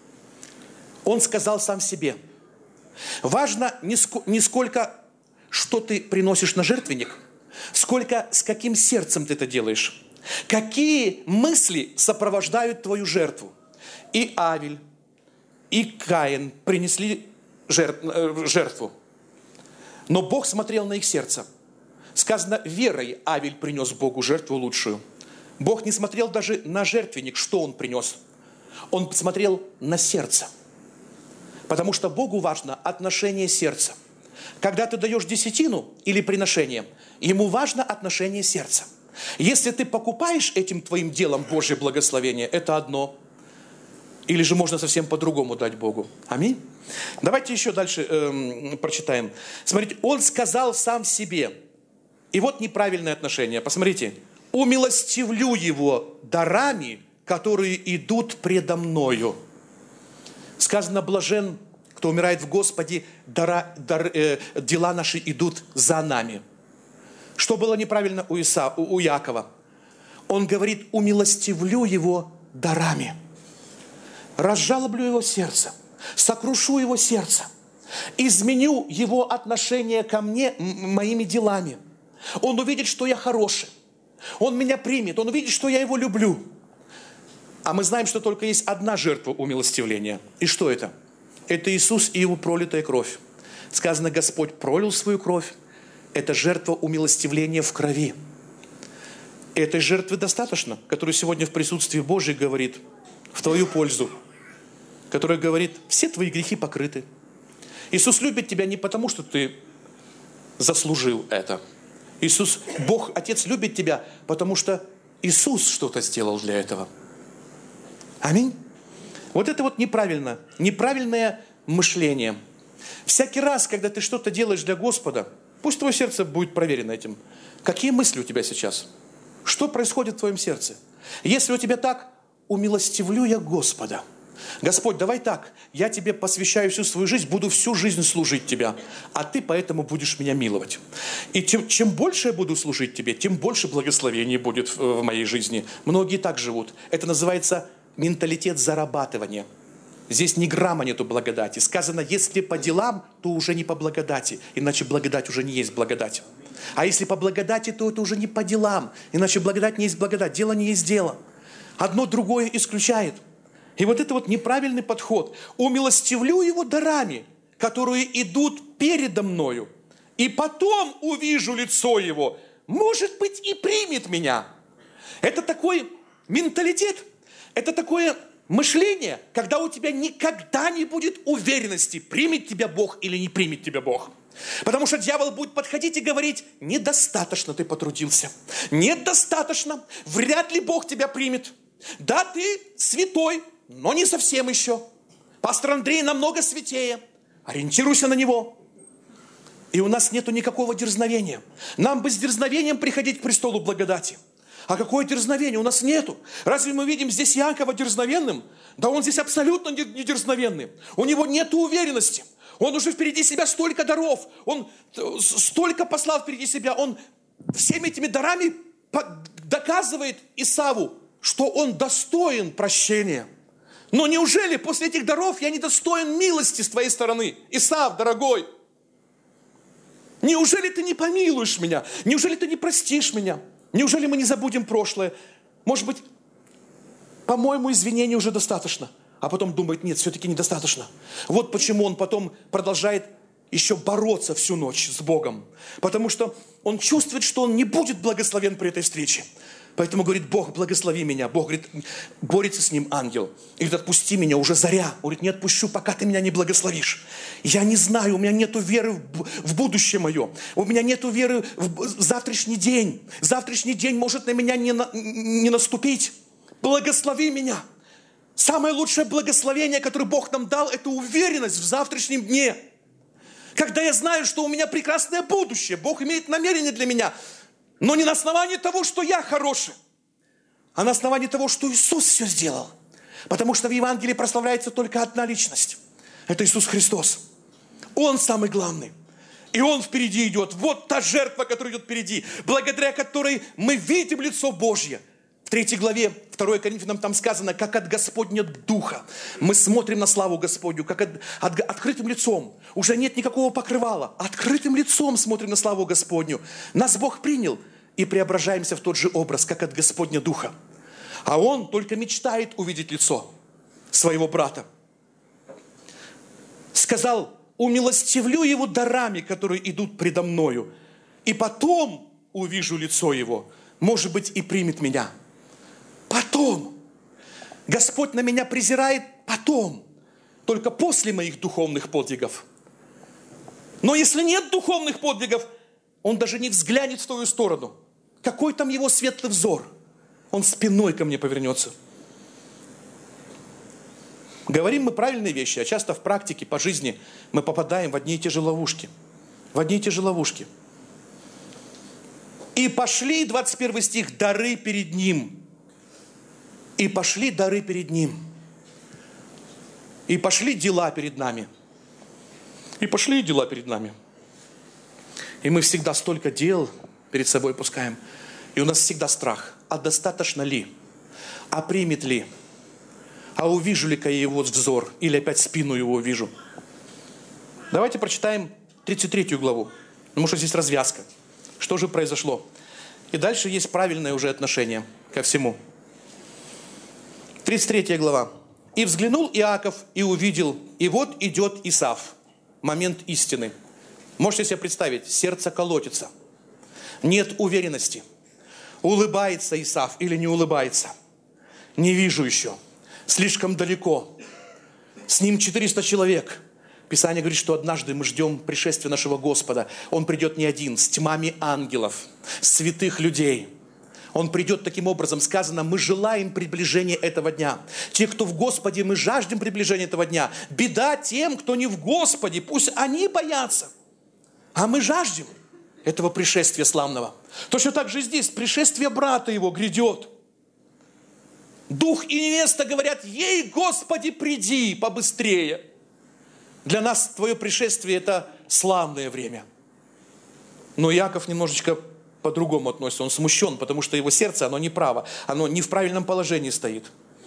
Он сказал сам в себе. Важно не сколько, что ты приносишь на жертвенник, сколько с каким сердцем ты это делаешь. Какие мысли сопровождают твою жертву? И Авель, и Каин принесли жертву. Но Бог смотрел на их сердце. Сказано, верой Авель принес Богу жертву лучшую. Бог не смотрел даже на жертвенник, что он принес. Он смотрел на сердце. Потому что Богу важно отношение сердца. Когда ты даешь десятину или приношение, ему важно отношение сердца. Если ты покупаешь этим твоим делом Божье благословение, это одно. Или же можно совсем по-другому дать Богу. Аминь. Давайте еще дальше прочитаем. Смотрите, он сказал сам себе. И вот неправильное отношение. Посмотрите. Умилостивлю его дарами, которые идут предо мною. Сказано, блажен, кто умирает в Господе, дела наши идут за нами. Что было неправильно у Иакова? Он говорит, умилостивлю его дарами. Разжалоблю его сердце, сокрушу его сердце, изменю его отношение ко мне моими делами. Он увидит, что я хороший. Он меня примет, он увидит, что я его люблю. А мы знаем, что только есть одна жертва умилостивления. И что это? Это Иисус и его пролитая кровь. Сказано, Господь пролил свою кровь. Это жертва умилостивления в крови. Этой жертвы достаточно, которая сегодня в присутствии Божьем говорит в твою пользу. Которая говорит, все твои грехи покрыты. Иисус любит тебя не потому, что ты заслужил это. Иисус, Бог, Отец любит тебя, потому что Иисус что-то сделал для этого. Аминь. Вот это вот неправильно. Неправильное мышление. Всякий раз, когда ты что-то делаешь для Господа, пусть твое сердце будет проверено этим. Какие мысли у тебя сейчас? Что происходит в твоем сердце? Если у тебя так, умилостивлю я Господа. Господь, давай так, я тебе посвящаю всю свою жизнь, буду всю жизнь служить тебе, а ты поэтому будешь меня миловать. И чем больше я буду служить тебе, тем больше благословений будет в моей жизни. Многие так живут. Это называется менталитет зарабатывания. Здесь ни грамма нету благодати. Сказано, если по делам, то уже не по благодати, иначе благодать уже не есть благодать. А если по благодати, то это уже не по делам, иначе благодать не есть благодать, дело не есть дело. Одно другое исключает. И вот это вот неправильный подход. Умилостивлю его дарами, которые идут передо мною, и потом увижу лицо его, может быть, и примет меня. Это такой менталитет, это такое мышление, когда у тебя никогда не будет уверенности, примет тебя Бог или не примет тебя Бог. Потому что дьявол будет подходить и говорить, недостаточно ты потрудился, недостаточно, вряд ли Бог тебя примет. Да, ты святой, но не совсем еще. Пастор Андрей намного святее. Ориентируйся на него. И у нас нету никакого дерзновения. Нам бы с дерзновением приходить к престолу благодати. А какое дерзновение? У нас нету. Разве мы видим здесь Иакова дерзновенным? Да он здесь абсолютно не дерзновенный. У него нету уверенности. Он уже впереди себя столько даров. Он столько послал впереди себя. Он всеми этими дарами доказывает Исаву, что он достоин прощения. Но неужели после этих даров я не достоин милости с твоей стороны? Исав, дорогой, неужели ты не помилуешь меня? Неужели ты не простишь меня? Неужели мы не забудем прошлое? Может быть, по-моему, извинений уже достаточно. А потом думает, нет, все-таки недостаточно. Вот почему он потом продолжает еще бороться всю ночь с Богом. Потому что он чувствует, что он не будет благословен при этой встрече. Поэтому говорит, Бог, благослови меня. Бог говорит, борется с ним ангел. И говорит, отпусти меня, уже заря. Он говорит, не отпущу, пока ты меня не благословишь. Я не знаю, у меня нету веры в будущее мое. У меня нету веры в завтрашний день. Завтрашний день может на меня не наступить. Благослови меня. Самое лучшее благословение, которое Бог нам дал, это уверенность в завтрашнем дне. Когда я знаю, что у меня прекрасное будущее, Бог имеет намерение для меня, но не на основании того, что я хороший, а на основании того, что Иисус все сделал. Потому что в Евангелии прославляется только одна личность. Это Иисус Христос. Он самый главный. И Он впереди идет. Вот та жертва, которая идет впереди, благодаря которой мы видим лицо Божье. В 3 главе 2 Коринфянам там сказано, как от Господня Духа. Мы смотрим на славу Господню, как открытым лицом. Уже нет никакого покрывала. Открытым лицом смотрим на славу Господню. Нас Бог принял и преображаемся в тот же образ, как от Господня Духа. А Он только мечтает увидеть лицо своего брата. Сказал, умилостивлю его дарами, которые идут предо мною, и потом увижу лицо его, может быть, и примет меня. Потом. Господь на меня презирает потом, только после моих духовных подвигов. Но если нет духовных подвигов, Он даже не взглянет в твою сторону. Какой там его светлый взор? Он спиной ко мне повернется. Говорим мы правильные вещи, а часто в практике, по жизни мы попадаем в одни и те же ловушки. В одни и те же ловушки. И пошли, 21 стих, дары перед Ним. И пошли дары перед Ним. И пошли дела перед нами. И пошли дела перед нами. И мы всегда столько дел перед собой пускаем. И у нас всегда страх. А достаточно ли? А примет ли? А увижу ли-ка я его взор? Или опять спину его увижу? Давайте прочитаем 33 главу. Потому что здесь развязка. Что же произошло? И дальше есть правильное уже отношение ко всему. 33 глава. «И взглянул Иаков, и увидел, и вот идет Исав». Момент истины. Можете себе представить, сердце колотится. Нет уверенности. Улыбается Исав или не улыбается? Не вижу еще. Слишком далеко. С ним 400 человек. Писание говорит, что однажды мы ждем пришествия нашего Господа. Он придет не один, с тьмами ангелов, святых людей. Он придет таким образом. Сказано, мы желаем приближения этого дня. Те, кто в Господе, мы жаждем приближения этого дня. Беда тем, кто не в Господе. Пусть они боятся. А мы жаждем этого пришествия славного. Точно так же здесь пришествие брата его грядет. Дух и невеста говорят, ей, Господи, приди побыстрее. Для нас твое пришествие – это славное время. Но Иаков немножечко по-другому относится. Он смущен, потому что его сердце, оно неправо. Оно не в правильном положении стоит.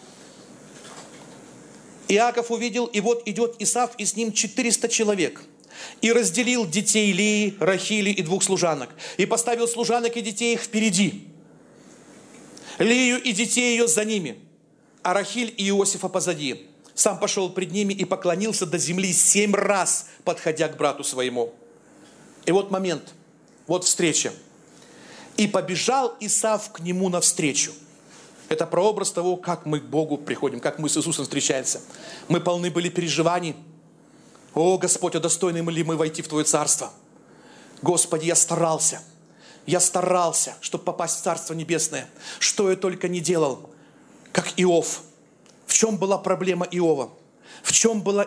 Иаков увидел, и вот идет Исав, и с ним 400 человек. И разделил детей Лии, Рахили и 2 служанок. И поставил служанок и детей их впереди. Лию и детей ее за ними. А Рахиль и Иосифа позади. Сам пошел пред ними и поклонился до земли 7 раз, подходя к брату своему. И вот момент, вот встреча. И побежал Исав к нему навстречу. Это прообраз того, как мы к Богу приходим, как мы с Иисусом встречаемся. Мы полны были переживаний. О, Господь, а достойны ли мы войти в Твое Царство? Господи, я старался, чтобы попасть в Царство Небесное. Что я только не делал, как Иов. В чем была проблема Иова? В чем была...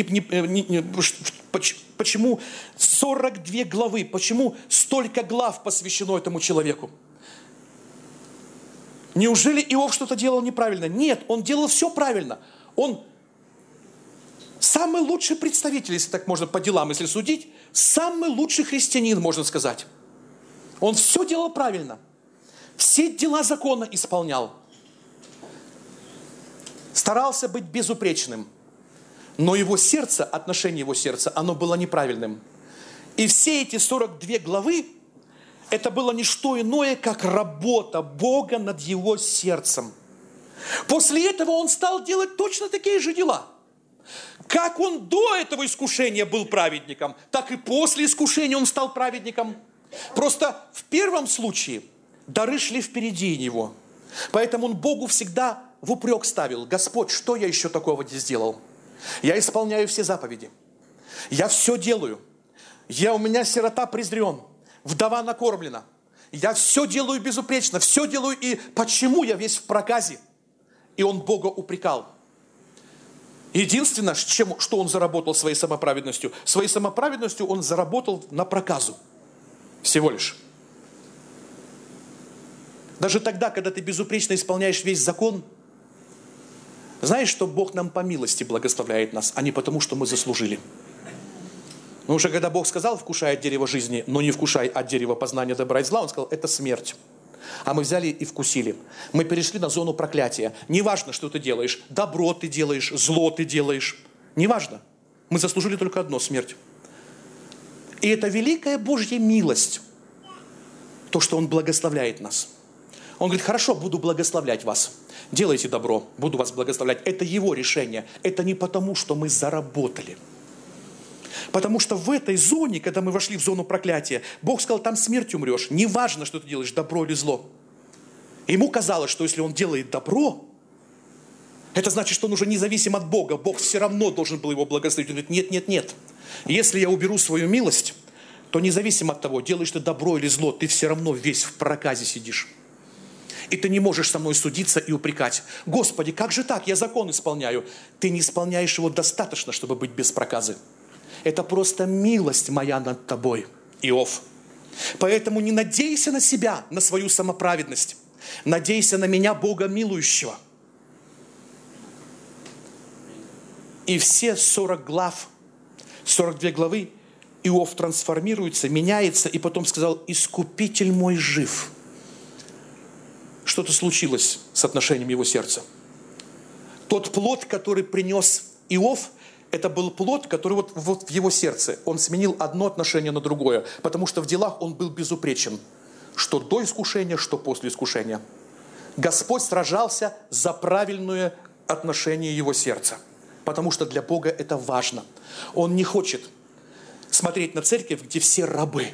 Почему 42 главы? Почему столько глав посвящено этому человеку? Неужели Иов что-то делал неправильно? Нет, он делал все правильно. Он самый лучший представитель, если так можно по делам, если судить, самый лучший христианин, можно сказать. Он все делал правильно. Все дела закона исполнял. Старался быть безупречным. Но его сердце, отношение его сердца, оно было неправильным. И все эти 42 главы, это было не что иное, как работа Бога над его сердцем. После этого он стал делать точно такие же дела. Как он до этого искушения был праведником, так и после искушения он стал праведником. Просто в первом случае дары шли впереди него. Поэтому он Богу всегда в упрек ставил. Господь, что я еще такого не сделал? Я исполняю все заповеди. Я все делаю. У меня сирота презрен, вдова накормлена. Я все делаю безупречно, все делаю. И почему я весь в проказе? И он Бога упрекал. Единственное, что он заработал своей самоправедностью. Своей самоправедностью он заработал на проказу. Всего лишь. Даже тогда, когда ты безупречно исполняешь весь закон, знаешь, что Бог нам по милости благословляет нас, а не потому, что мы заслужили. Но уже когда Бог сказал, вкушай от дерева жизни, но не вкушай от дерева познания добра и зла, Он сказал, это смерть. А мы взяли и вкусили. Мы перешли на зону проклятия. Неважно, что ты делаешь. Добро ты делаешь, зло ты делаешь. Неважно. Мы заслужили только одно – смерть. И это великая Божья милость. То, что Он благословляет нас. Он говорит, хорошо, буду благословлять вас. Делайте добро, буду вас благословлять. Это Его решение. Это не потому, что мы заработали. Потому что в этой зоне, когда мы вошли в зону проклятия, Бог сказал, там смерть умрешь. Неважно, что ты делаешь, добро или зло. Ему казалось, что если он делает добро, это значит, что он уже независим от Бога. Бог все равно должен был его благословить. Он говорит, нет, нет, нет. Если я уберу свою милость, то независимо от того, делаешь ты добро или зло, ты все равно весь в проказе сидишь. И ты не можешь со мной судиться и упрекать. Господи, как же так? Я закон исполняю. Ты не исполняешь его достаточно, чтобы быть без проказы. Это просто милость моя над тобой, Иов. Поэтому не надейся на себя, на свою самоправедность. Надейся на меня, Бога милующего. И все 40 глав, 42 главы, Иов трансформируется, меняется, и потом сказал, искупитель мой жив. Что-то случилось с отношением его сердца. Тот плод, который принес Иов, это был плод, который вот в его сердце. Он сменил одно отношение на другое, потому что в делах он был безупречен. Что до искушения, что после искушения. Господь сражался за правильное отношение его сердца. Потому что для Бога это важно. Он не хочет смотреть на церковь, где все рабы.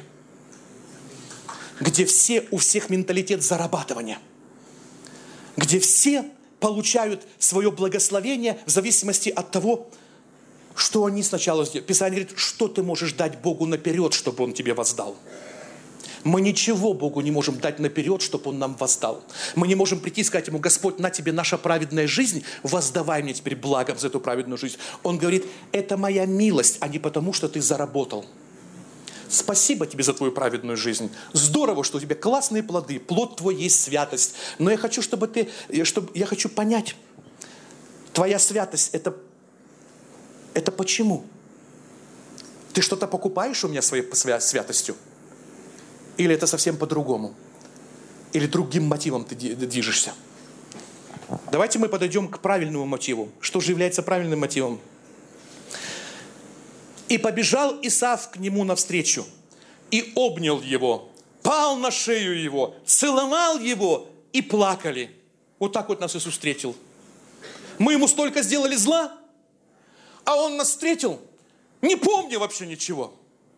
Где у всех менталитет зарабатывания. Где все получают свое благословение в зависимости от того, что они сначала сделали. Писание говорит, что ты можешь дать Богу наперед, чтобы Он тебе воздал. Мы ничего Богу не можем дать наперед, чтобы Он нам воздал. Мы не можем прийти и сказать Ему, Господь, на тебе наша праведная жизнь, воздавай мне теперь благом за эту праведную жизнь. Он говорит, это моя милость, а не потому, что ты заработал. Спасибо тебе за твою праведную жизнь. Здорово, что у тебя классные плоды, плод твой есть святость. Но я хочу, я хочу понять, твоя святость, это почему? Ты что-то покупаешь у меня своей святостью? Или это совсем по-другому? Или другим мотивом ты движешься? Давайте мы подойдем к правильному мотиву. Что же является правильным мотивом? И побежал Исав к нему навстречу, и обнял его, пал на шею его, целовал его, и плакали. Вот так вот нас Иисус встретил. Мы ему столько сделали зла, а он нас встретил, не помня вообще ничего.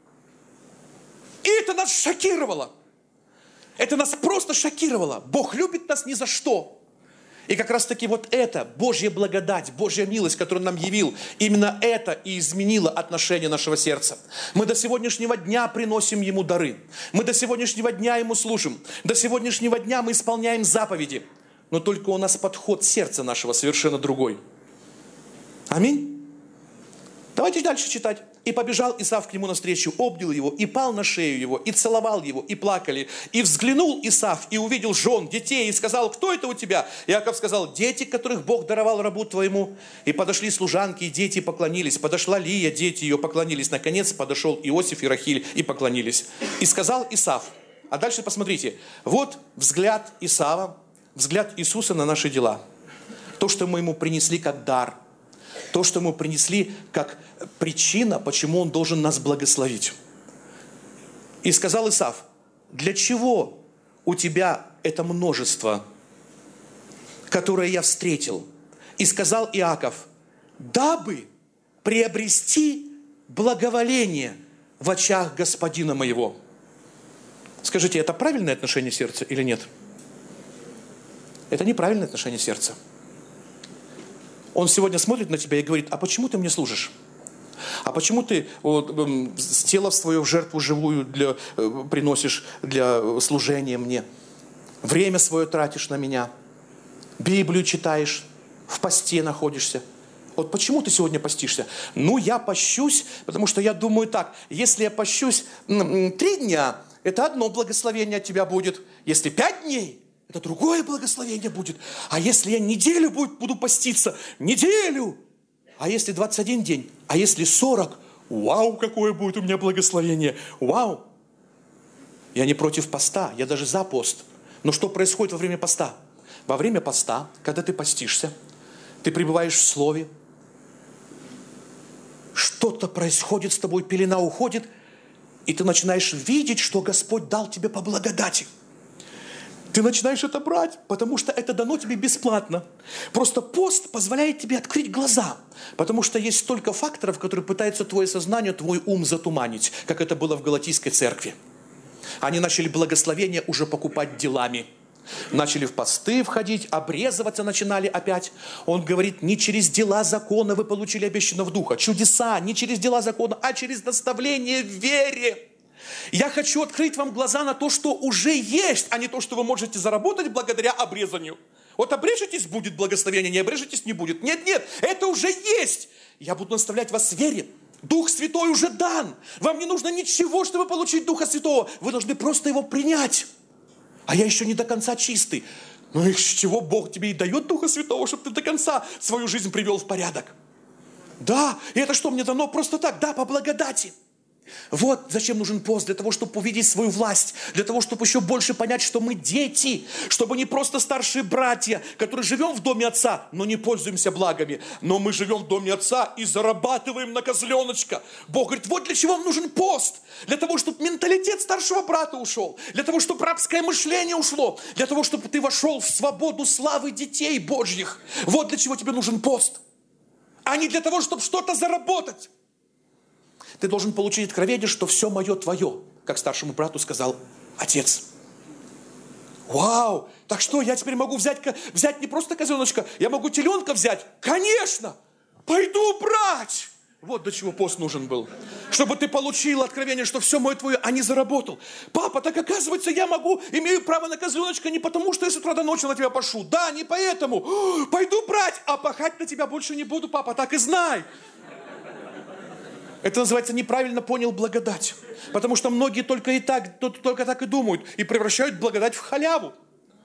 И это нас шокировало. Это нас просто шокировало. Бог любит нас ни за что. И как раз таки вот это, Божья благодать, Божья милость, которую Он нам явил, именно это и изменило отношение нашего сердца. Мы до сегодняшнего дня приносим Ему дары. Мы до сегодняшнего дня Ему служим. До сегодняшнего дня мы исполняем заповеди. Но только у нас подход сердца нашего совершенно другой. Аминь. Давайте дальше читать. И побежал Исав к нему навстречу, обнял его, и пал на шею его, и целовал его, и плакали. И взглянул Исав, и увидел жен, детей, и сказал, кто это у тебя? Иаков сказал, дети, которых Бог даровал рабу твоему. И подошли служанки, и дети поклонились. Подошла Лия, дети ее поклонились. Наконец подошел Иосиф и Рахиль, и поклонились. И сказал Исав, а дальше посмотрите, вот взгляд Исава, взгляд Иисуса на наши дела. То, что мы ему принесли как дар. То, что мы принесли как причина, почему Он должен нас благословить. И сказал Исав, для чего у тебя это множество, которое я встретил? И сказал Иаков, дабы приобрести благоволение в очах господина моего. Скажите, это правильное отношение сердца или нет? Это неправильное отношение сердца. Он сегодня смотрит на тебя и говорит, а почему ты мне служишь? А почему ты тело свое в жертву живую приносишь для служения мне? Время свое тратишь на меня. Библию читаешь, в посте находишься. Вот почему ты сегодня постишься? Ну, я пощусь, потому что я думаю так, если я пощусь 3 дня, это одно благословение от тебя будет. Если 5 дней, это другое благословение будет. А если я неделю буду поститься, неделю. А если 21 день, а если 40, вау, какое будет у меня благословение. Вау. Я не против поста, я даже за пост. Но что происходит во время поста? Во время поста, когда ты постишься, ты пребываешь в Слове, что-то происходит с тобой, пелена уходит, и ты начинаешь видеть, что Господь дал тебе по благодати. Ты начинаешь это брать, потому что это дано тебе бесплатно. Просто пост позволяет тебе открыть глаза, потому что есть столько факторов, которые пытаются твое сознание, твой ум затуманить, как это было в Галатийской церкви. Они начали благословение уже покупать делами. Начали в посты входить, обрезываться начинали опять. Он говорит, не через дела закона вы получили обещанного духа. Чудеса не через дела закона, а через наставление в вере. Я хочу открыть вам глаза на то, что уже есть, а не то, что вы можете заработать благодаря обрезанию. Вот обрежетесь, будет благословение, не обрежетесь, не будет. Нет, нет, это уже есть. Я буду наставлять вас в вере. Дух Святой уже дан. Вам не нужно ничего, чтобы получить Духа Святого. Вы должны просто его принять. А я еще не до конца чистый. Ну и с чего Бог тебе и дает Духа Святого, чтобы ты до конца свою жизнь привел в порядок? Да, и это что, мне дано просто так? Да, по благодати. Вот зачем нужен пост, для того, чтобы увидеть свою власть, для того, чтобы еще больше понять, что мы дети, чтобы не просто старшие братья, которые живем в доме Отца, но не пользуемся благами, но мы живем в доме Отца и зарабатываем на козленочка. Бог говорит, вот для чего вам нужен пост, для того, чтобы менталитет старшего брата ушел, для того, чтобы рабское мышление ушло, для того, чтобы ты вошел в свободу славы детей Божьих. Вот для чего тебе нужен пост, а не для того, чтобы что-то заработать. Ты должен получить откровение, что все мое твое, как старшему брату сказал отец. Вау! Так что, я теперь могу взять не просто козленочка, я могу теленка взять? Конечно! Пойду брать! Вот до чего пост нужен был. Чтобы ты получил откровение, что все мое твое, а не заработал. Папа, так оказывается, я имею право на козленочка не потому, что я с утра до ночи на тебя пошу. Да, не поэтому. Пойду брать, а пахать на тебя больше не буду, папа, так и знай. Это называется неправильно понял благодать. Потому что многие только так и думают. И превращают благодать в халяву.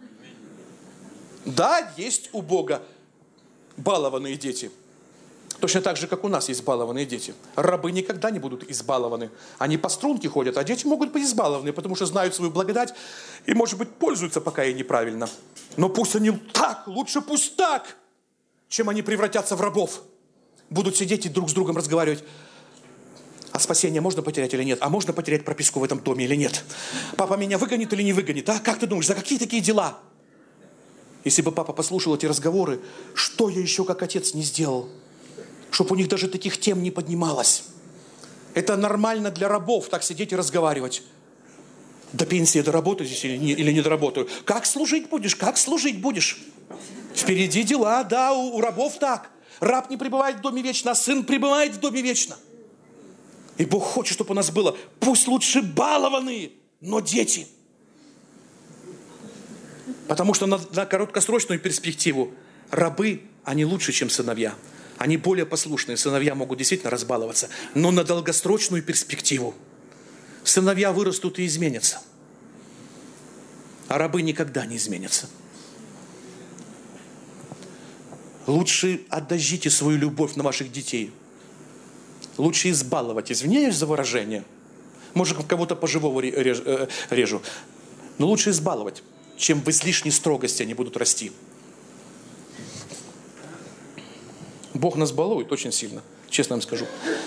Да, есть у Бога балованные дети. Точно так же, как у нас есть балованные дети. Рабы никогда не будут избалованы. Они по струнке ходят, а дети могут быть избалованы, потому что знают свою благодать и, может быть, пользуются пока и неправильно. Но пусть они так, лучше пусть так, чем они превратятся в рабов. Будут сидеть и друг с другом разговаривать. А спасение можно потерять или нет? А можно потерять прописку в этом доме или нет? Папа меня выгонит или не выгонит? А как ты думаешь, за какие такие дела? Если бы папа послушал эти разговоры, что я еще как отец не сделал? Чтобы у них даже таких тем не поднималось. Это нормально для рабов так сидеть и разговаривать. До пенсии доработаю здесь или не доработаю? Как служить будешь? Как служить будешь? Впереди дела, да, у рабов так. Раб не пребывает в доме вечно, а сын пребывает в доме вечно. И Бог хочет, чтобы у нас было, пусть лучше балованные, но дети. Потому что на короткосрочную перспективу рабы, они лучше, чем сыновья. Они более послушные. Сыновья могут действительно разбаловаться. Но на долгосрочную перспективу сыновья вырастут и изменятся. А рабы никогда не изменятся. Лучше отдажите свою любовь на ваших детей. Лучше избаловать, извиняюсь за выражение. Может, кого-то по-живому режу. Но лучше избаловать, чем в излишней строгости они будут расти. Бог нас балует очень сильно, честно вам скажу.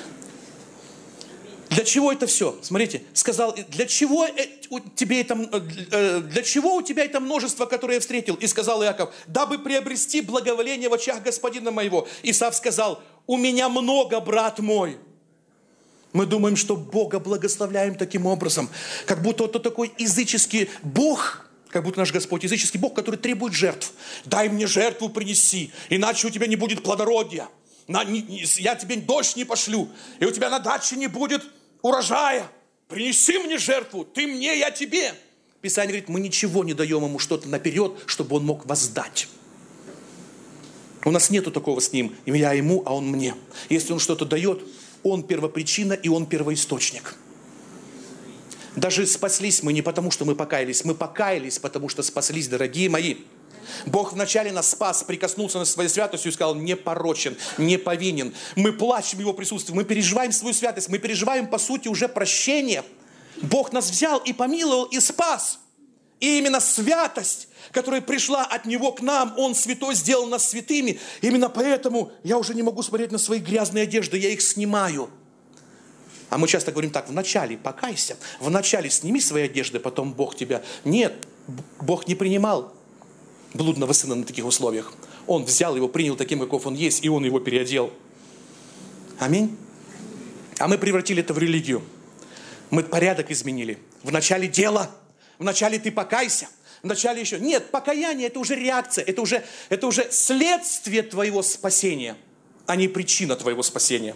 Для чего это все? Смотрите, сказал, для чего у тебя это множество, которое я встретил? И сказал Иаков, дабы приобрести благоволение в очах господина моего. Исав сказал, у меня много, брат мой. Мы думаем, что Бога благословляем таким образом, как будто это такой языческий Бог, как будто наш Господь языческий Бог, который требует жертв. Дай мне жертву принеси, иначе у тебя не будет плодородия. Я тебе дождь не пошлю, и у тебя на даче не будет урожая. Принеси мне жертву, ты мне, я тебе. Писание говорит, мы ничего не даем ему что-то наперед, чтобы он мог воздать. У нас нету такого с Ним. Я Ему, а Он мне. Если Он что-то дает, Он первопричина и Он первоисточник. Даже спаслись мы не потому, что мы покаялись. Мы покаялись, потому что спаслись, дорогие мои. Бог вначале нас спас, прикоснулся на своей святостью и сказал: непорочен, не повинен. Мы плачем в Его присутствии, мы переживаем свою святость, мы переживаем, по сути, уже прощение. Бог нас взял и помиловал, и спас. И именно святость, которая пришла от Него к нам, Он святой, сделал нас святыми. Именно поэтому я уже не могу смотреть на свои грязные одежды, я их снимаю. А мы часто говорим так: вначале покайся, вначале сними свои одежды, потом Бог тебя. Нет, Бог не принимал блудного сына на таких условиях. Он взял его, принял таким, каков он есть, и Он его переодел. Аминь. А мы превратили это в религию. Мы порядок изменили. Вначале дело, вначале ты покайся, вначале еще. Нет, покаяние это уже реакция, это уже следствие твоего спасения, а не причина твоего спасения.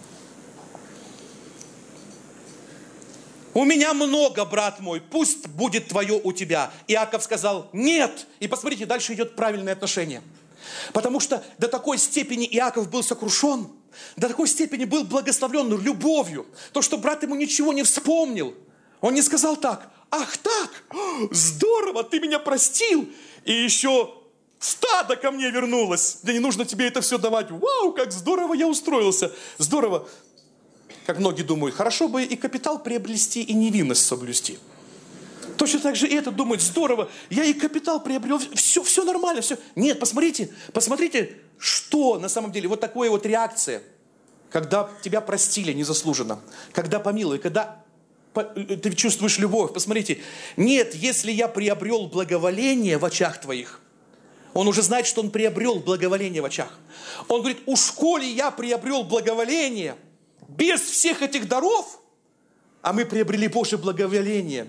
У меня много, брат мой, пусть будет твое у тебя. Иаков сказал: нет. И посмотрите, дальше идет правильное отношение. Потому что до такой степени Иаков был сокрушен, до такой степени был благословлен любовью. То, что брат ему ничего не вспомнил. Он не сказал так: ах так, здорово, ты меня простил. И еще стадо ко мне вернулось. Мне не нужно тебе это все давать. Вау, как здорово я устроился. Здорово. Как многие думают, хорошо бы и капитал приобрести, и невинность соблюсти. Точно так же и этот думает: здорово, я и капитал приобрел, все нормально, все. Нет, посмотрите, что на самом деле, вот такая вот реакция, когда тебя простили незаслуженно, когда помиловали, когда ты чувствуешь любовь. Посмотрите, нет, если я приобрел благоволение в очах твоих, он уже знает, что он приобрел благоволение в очах. Он говорит: уж коли я приобрел благоволение без всех этих даров, а мы приобрели Божье благоволение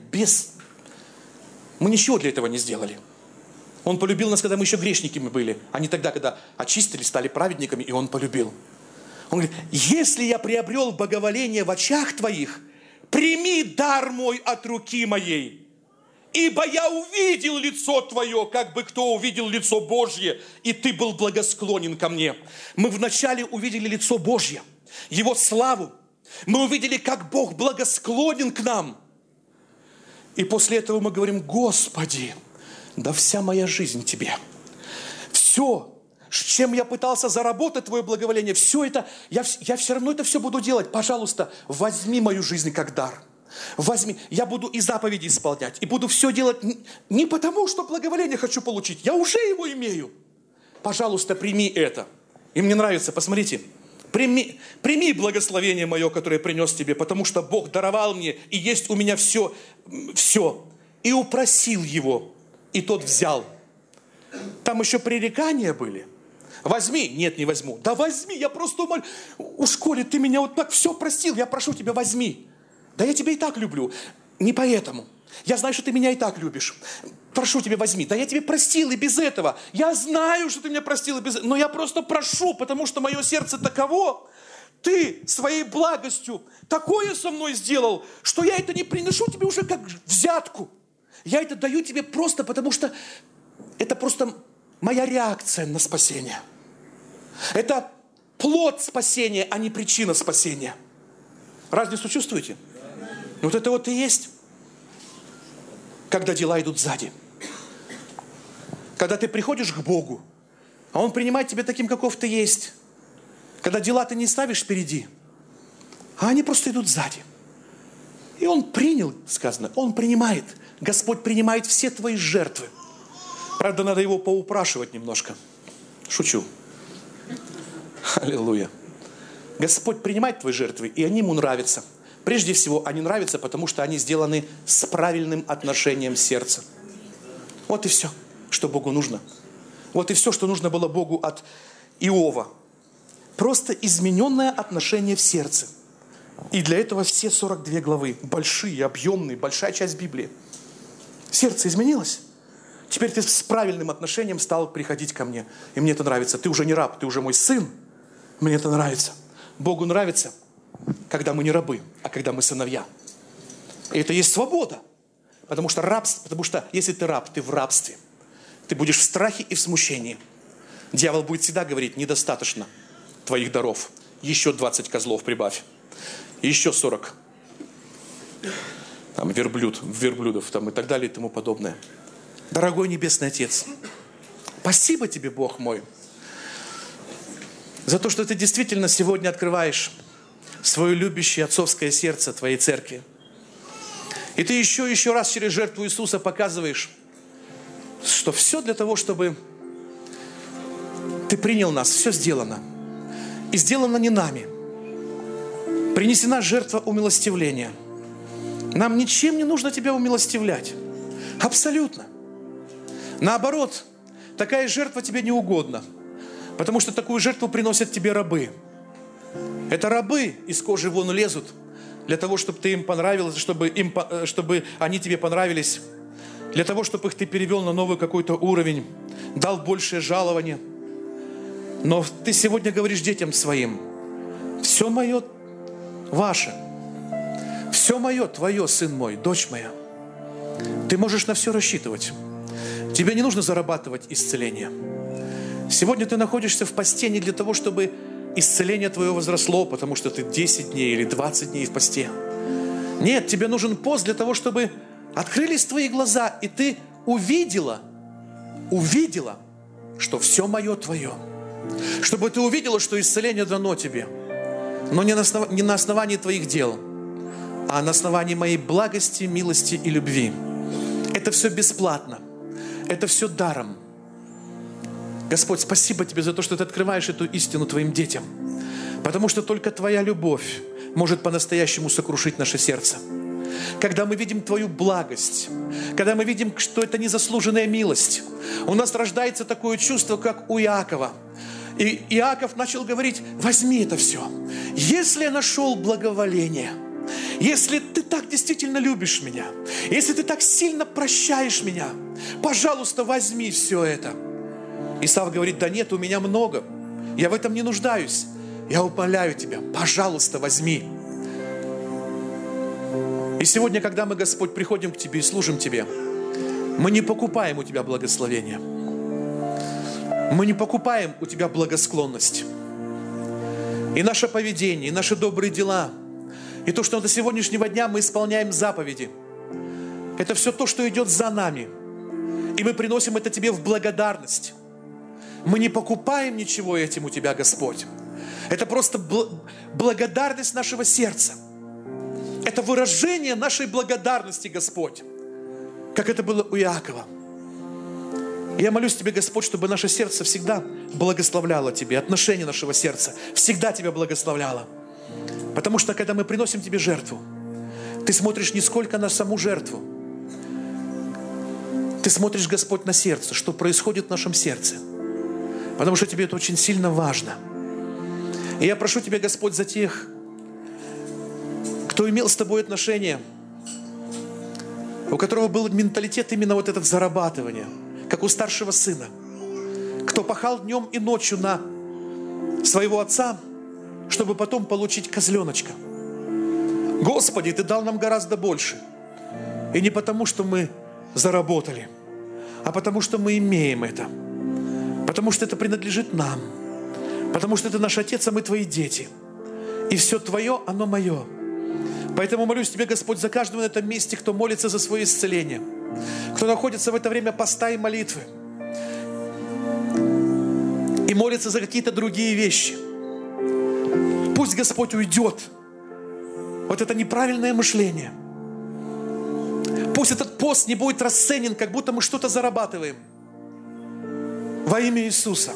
мы ничего для этого не сделали. Он полюбил нас, когда мы еще грешниками были, а не тогда, когда очистились, стали праведниками, и Он полюбил. Он говорит: если я приобрел благоволение в очах твоих, прими дар мой от руки моей, ибо я увидел лицо твое, как бы кто увидел лицо Божье, и ты был благосклонен ко мне. Мы вначале увидели лицо Божье, Его славу. Мы увидели, как Бог благосклонен к нам. И после этого мы говорим: Господи, да вся моя жизнь Тебе. Все, с чем я пытался заработать Твое благоволение, все это, я все равно это все буду делать. Пожалуйста, возьми мою жизнь как дар. Возьми, я буду и заповеди исполнять, и буду все делать не потому, что благоволение хочу получить, я уже его имею. Пожалуйста, прими это. И мне нравится, посмотрите, прими благословение мое, которое я принес тебе, потому что Бог даровал мне, и есть у меня все. И упросил его, и тот взял. Там еще пререкания были. Возьми. Нет, не возьму. Да возьми, я просто умоляю. Уж коли ты меня вот так все простил, я прошу тебя, возьми. Да я тебя и так люблю. Не поэтому. Я знаю, что ты меня и так любишь. Прошу тебя, возьми. Да я тебе простил и без этого. Я знаю, что ты меня простил и без этого. Но я просто прошу, потому что мое сердце таково. Ты своей благостью такое со мной сделал, что я это не приношу тебе уже как взятку. Я это даю тебе просто потому, что это просто моя реакция на спасение. Это плод спасения, а не причина спасения. Разницу чувствуете? Вот это вот и есть, когда дела идут сзади. Когда ты приходишь к Богу, а Он принимает тебя таким, каков ты есть. Когда дела ты не ставишь впереди, а они просто идут сзади. И Он принял, сказано, Он принимает. Господь принимает все твои жертвы. Правда, надо Его поупрашивать немножко. Шучу. Аллилуйя. Господь принимает твои жертвы, и они Ему нравятся. Прежде всего, они нравятся, потому что они сделаны с правильным отношением сердца. Вот и все, что Богу нужно. Вот и все, что нужно было Богу от Иова. Просто измененное отношение в сердце. И для этого все 42 главы, большие, объемные, большая часть Библии. Сердце изменилось. Теперь ты с правильным отношением стал приходить ко мне. И мне это нравится. Ты уже не раб, ты уже мой сын. Мне это нравится. Богу нравится, когда мы не рабы, а когда мы сыновья. И это есть свобода. Потому что если ты раб, ты в рабстве. Ты будешь в страхе и в смущении. Дьявол будет всегда говорить: недостаточно твоих даров. Еще 20 козлов прибавь. Еще 40 там, верблюдов там, и так далее и тому подобное. Дорогой Небесный Отец, спасибо Тебе, Бог мой, за то, что Ты действительно сегодня открываешь свое любящее отцовское сердце Твоей церкви. И Ты еще раз через жертву Иисуса показываешь, что все для того, чтобы Ты принял нас, все сделано. И сделано не нами. Принесена жертва умилостивления. Нам ничем не нужно Тебя умилостивлять. Абсолютно. Наоборот, такая жертва Тебе не угодна. Потому что такую жертву приносят Тебе рабы. Это рабы из кожи вон лезут для того, чтобы Ты им понравился, чтобы они Тебе понравились. Для того, чтобы их Ты перевел на новый какой-то уровень, дал большее жалование. Но Ты сегодня говоришь детям своим: все мое ваше, все мое твое, сын мой, дочь моя. Ты можешь на все рассчитывать. Тебе не нужно зарабатывать исцеление. Сегодня ты находишься в посте не для того, чтобы исцеление твое возросло, потому что ты 10 дней или 20 дней в посте. Нет, тебе нужен пост для того, чтобы открылись твои глаза, и ты увидела, что все мое твое. Чтобы ты увидела, что исцеление дано тебе, но не на основании твоих дел, а на основании моей благости, милости и любви. Это все бесплатно. Это все даром. Господь, спасибо Тебе за то, что Ты открываешь эту истину Твоим детям. Потому что только Твоя любовь может по-настоящему сокрушить наше сердце. Когда мы видим Твою благость, когда мы видим, что это незаслуженная милость, у нас рождается такое чувство, как у Иакова. И Иаков начал говорить: возьми это все. Если я нашел благоволение, если ты так действительно любишь меня, если ты так сильно прощаешь меня, пожалуйста, возьми все это. Исав говорит: да нет, у меня много, я в этом не нуждаюсь. Я умоляю тебя, пожалуйста, возьми. И сегодня, когда мы, Господь, приходим к Тебе и служим Тебе, мы не покупаем у Тебя благословение. Мы не покупаем у Тебя благосклонность. И наше поведение, и наши добрые дела, и то, что до сегодняшнего дня мы исполняем заповеди, это все то, что идет за нами. И мы приносим это Тебе в благодарность. Мы не покупаем ничего этим у Тебя, Господь. Это просто благодарность нашего сердца. Это выражение нашей благодарности, Господь, как это было у Иакова. Я молюсь Тебе, Господь, чтобы наше сердце всегда благословляло Тебе, отношение нашего сердца всегда Тебя благословляло. Потому что, когда мы приносим Тебе жертву, Ты смотришь не сколько на саму жертву. Ты смотришь, Господь, на сердце, что происходит в нашем сердце. Потому что Тебе это очень сильно важно. И я прошу Тебя, Господь, за тех, кто имел с Тобой отношения, у которого был менталитет именно вот этот зарабатывания, как у старшего сына, кто пахал днем и ночью на своего отца, чтобы потом получить козленочка. Господи, Ты дал нам гораздо больше. И не потому, что мы заработали, а потому, что мы имеем это. Потому что это принадлежит нам. Потому что это наш Отец, а мы Твои дети. И все Твое, оно мое. Поэтому молюсь Тебе, Господь, за каждого на этом месте, кто молится за свое исцеление, кто находится в это время поста и молитвы, и молится за какие-то другие вещи. Пусть, Господь, уйдет вот это неправильное мышление. Пусть этот пост не будет расценен, как будто мы что-то зарабатываем. Во имя Иисуса.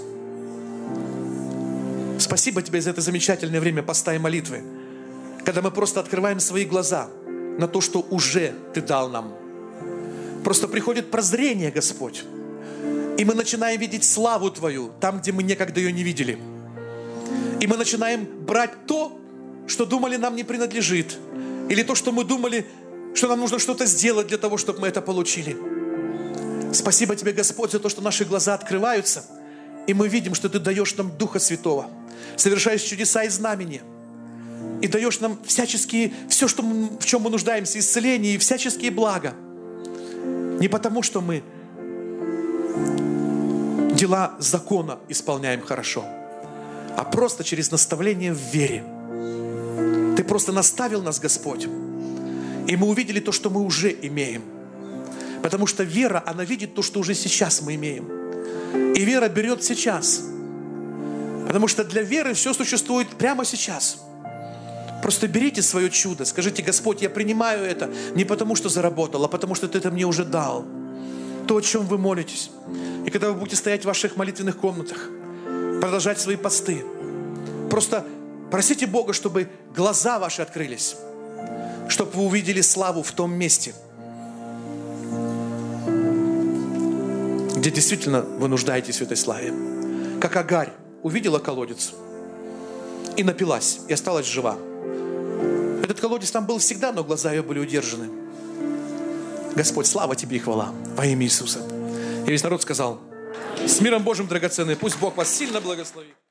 Спасибо Тебе за это замечательное время поста и молитвы, когда мы просто открываем свои глаза на то, что уже Ты дал нам. Просто приходит прозрение, Господь, и мы начинаем видеть славу Твою там, где мы некогда ее не видели. И мы начинаем брать то, что думали нам не принадлежит, или то, что мы думали, что нам нужно что-то сделать для того, чтобы мы это получили. Спасибо Тебе, Господь, за то, что наши глаза открываются, и мы видим, что Ты даешь нам Духа Святого, совершаешь чудеса и знамения, и даешь нам всяческие, все, в чем мы нуждаемся, исцеление и всяческие блага. Не потому, что мы дела закона исполняем хорошо, а просто через наставление в вере. Ты просто наставил нас, Господь, и мы увидели то, что мы уже имеем. Потому что вера, она видит то, что уже сейчас мы имеем. И вера берет сейчас. Потому что для веры все существует прямо сейчас. Просто берите свое чудо, скажите: Господь, я принимаю это не потому, что заработал, а потому, что Ты это мне уже дал. То, о чем вы молитесь. И когда вы будете стоять в ваших молитвенных комнатах, продолжать свои посты, просто просите Бога, чтобы глаза ваши открылись, чтобы вы увидели славу в том месте, где действительно вы нуждаетесь в этой славе. Как Агарь увидела колодец и напилась, и осталась жива. Этот колодец там был всегда, но глаза ее были удержаны. Господь, слава Тебе и хвала во имя Иисуса. И весь народ сказал: с миром Божьим, драгоценный, пусть Бог вас сильно благословит.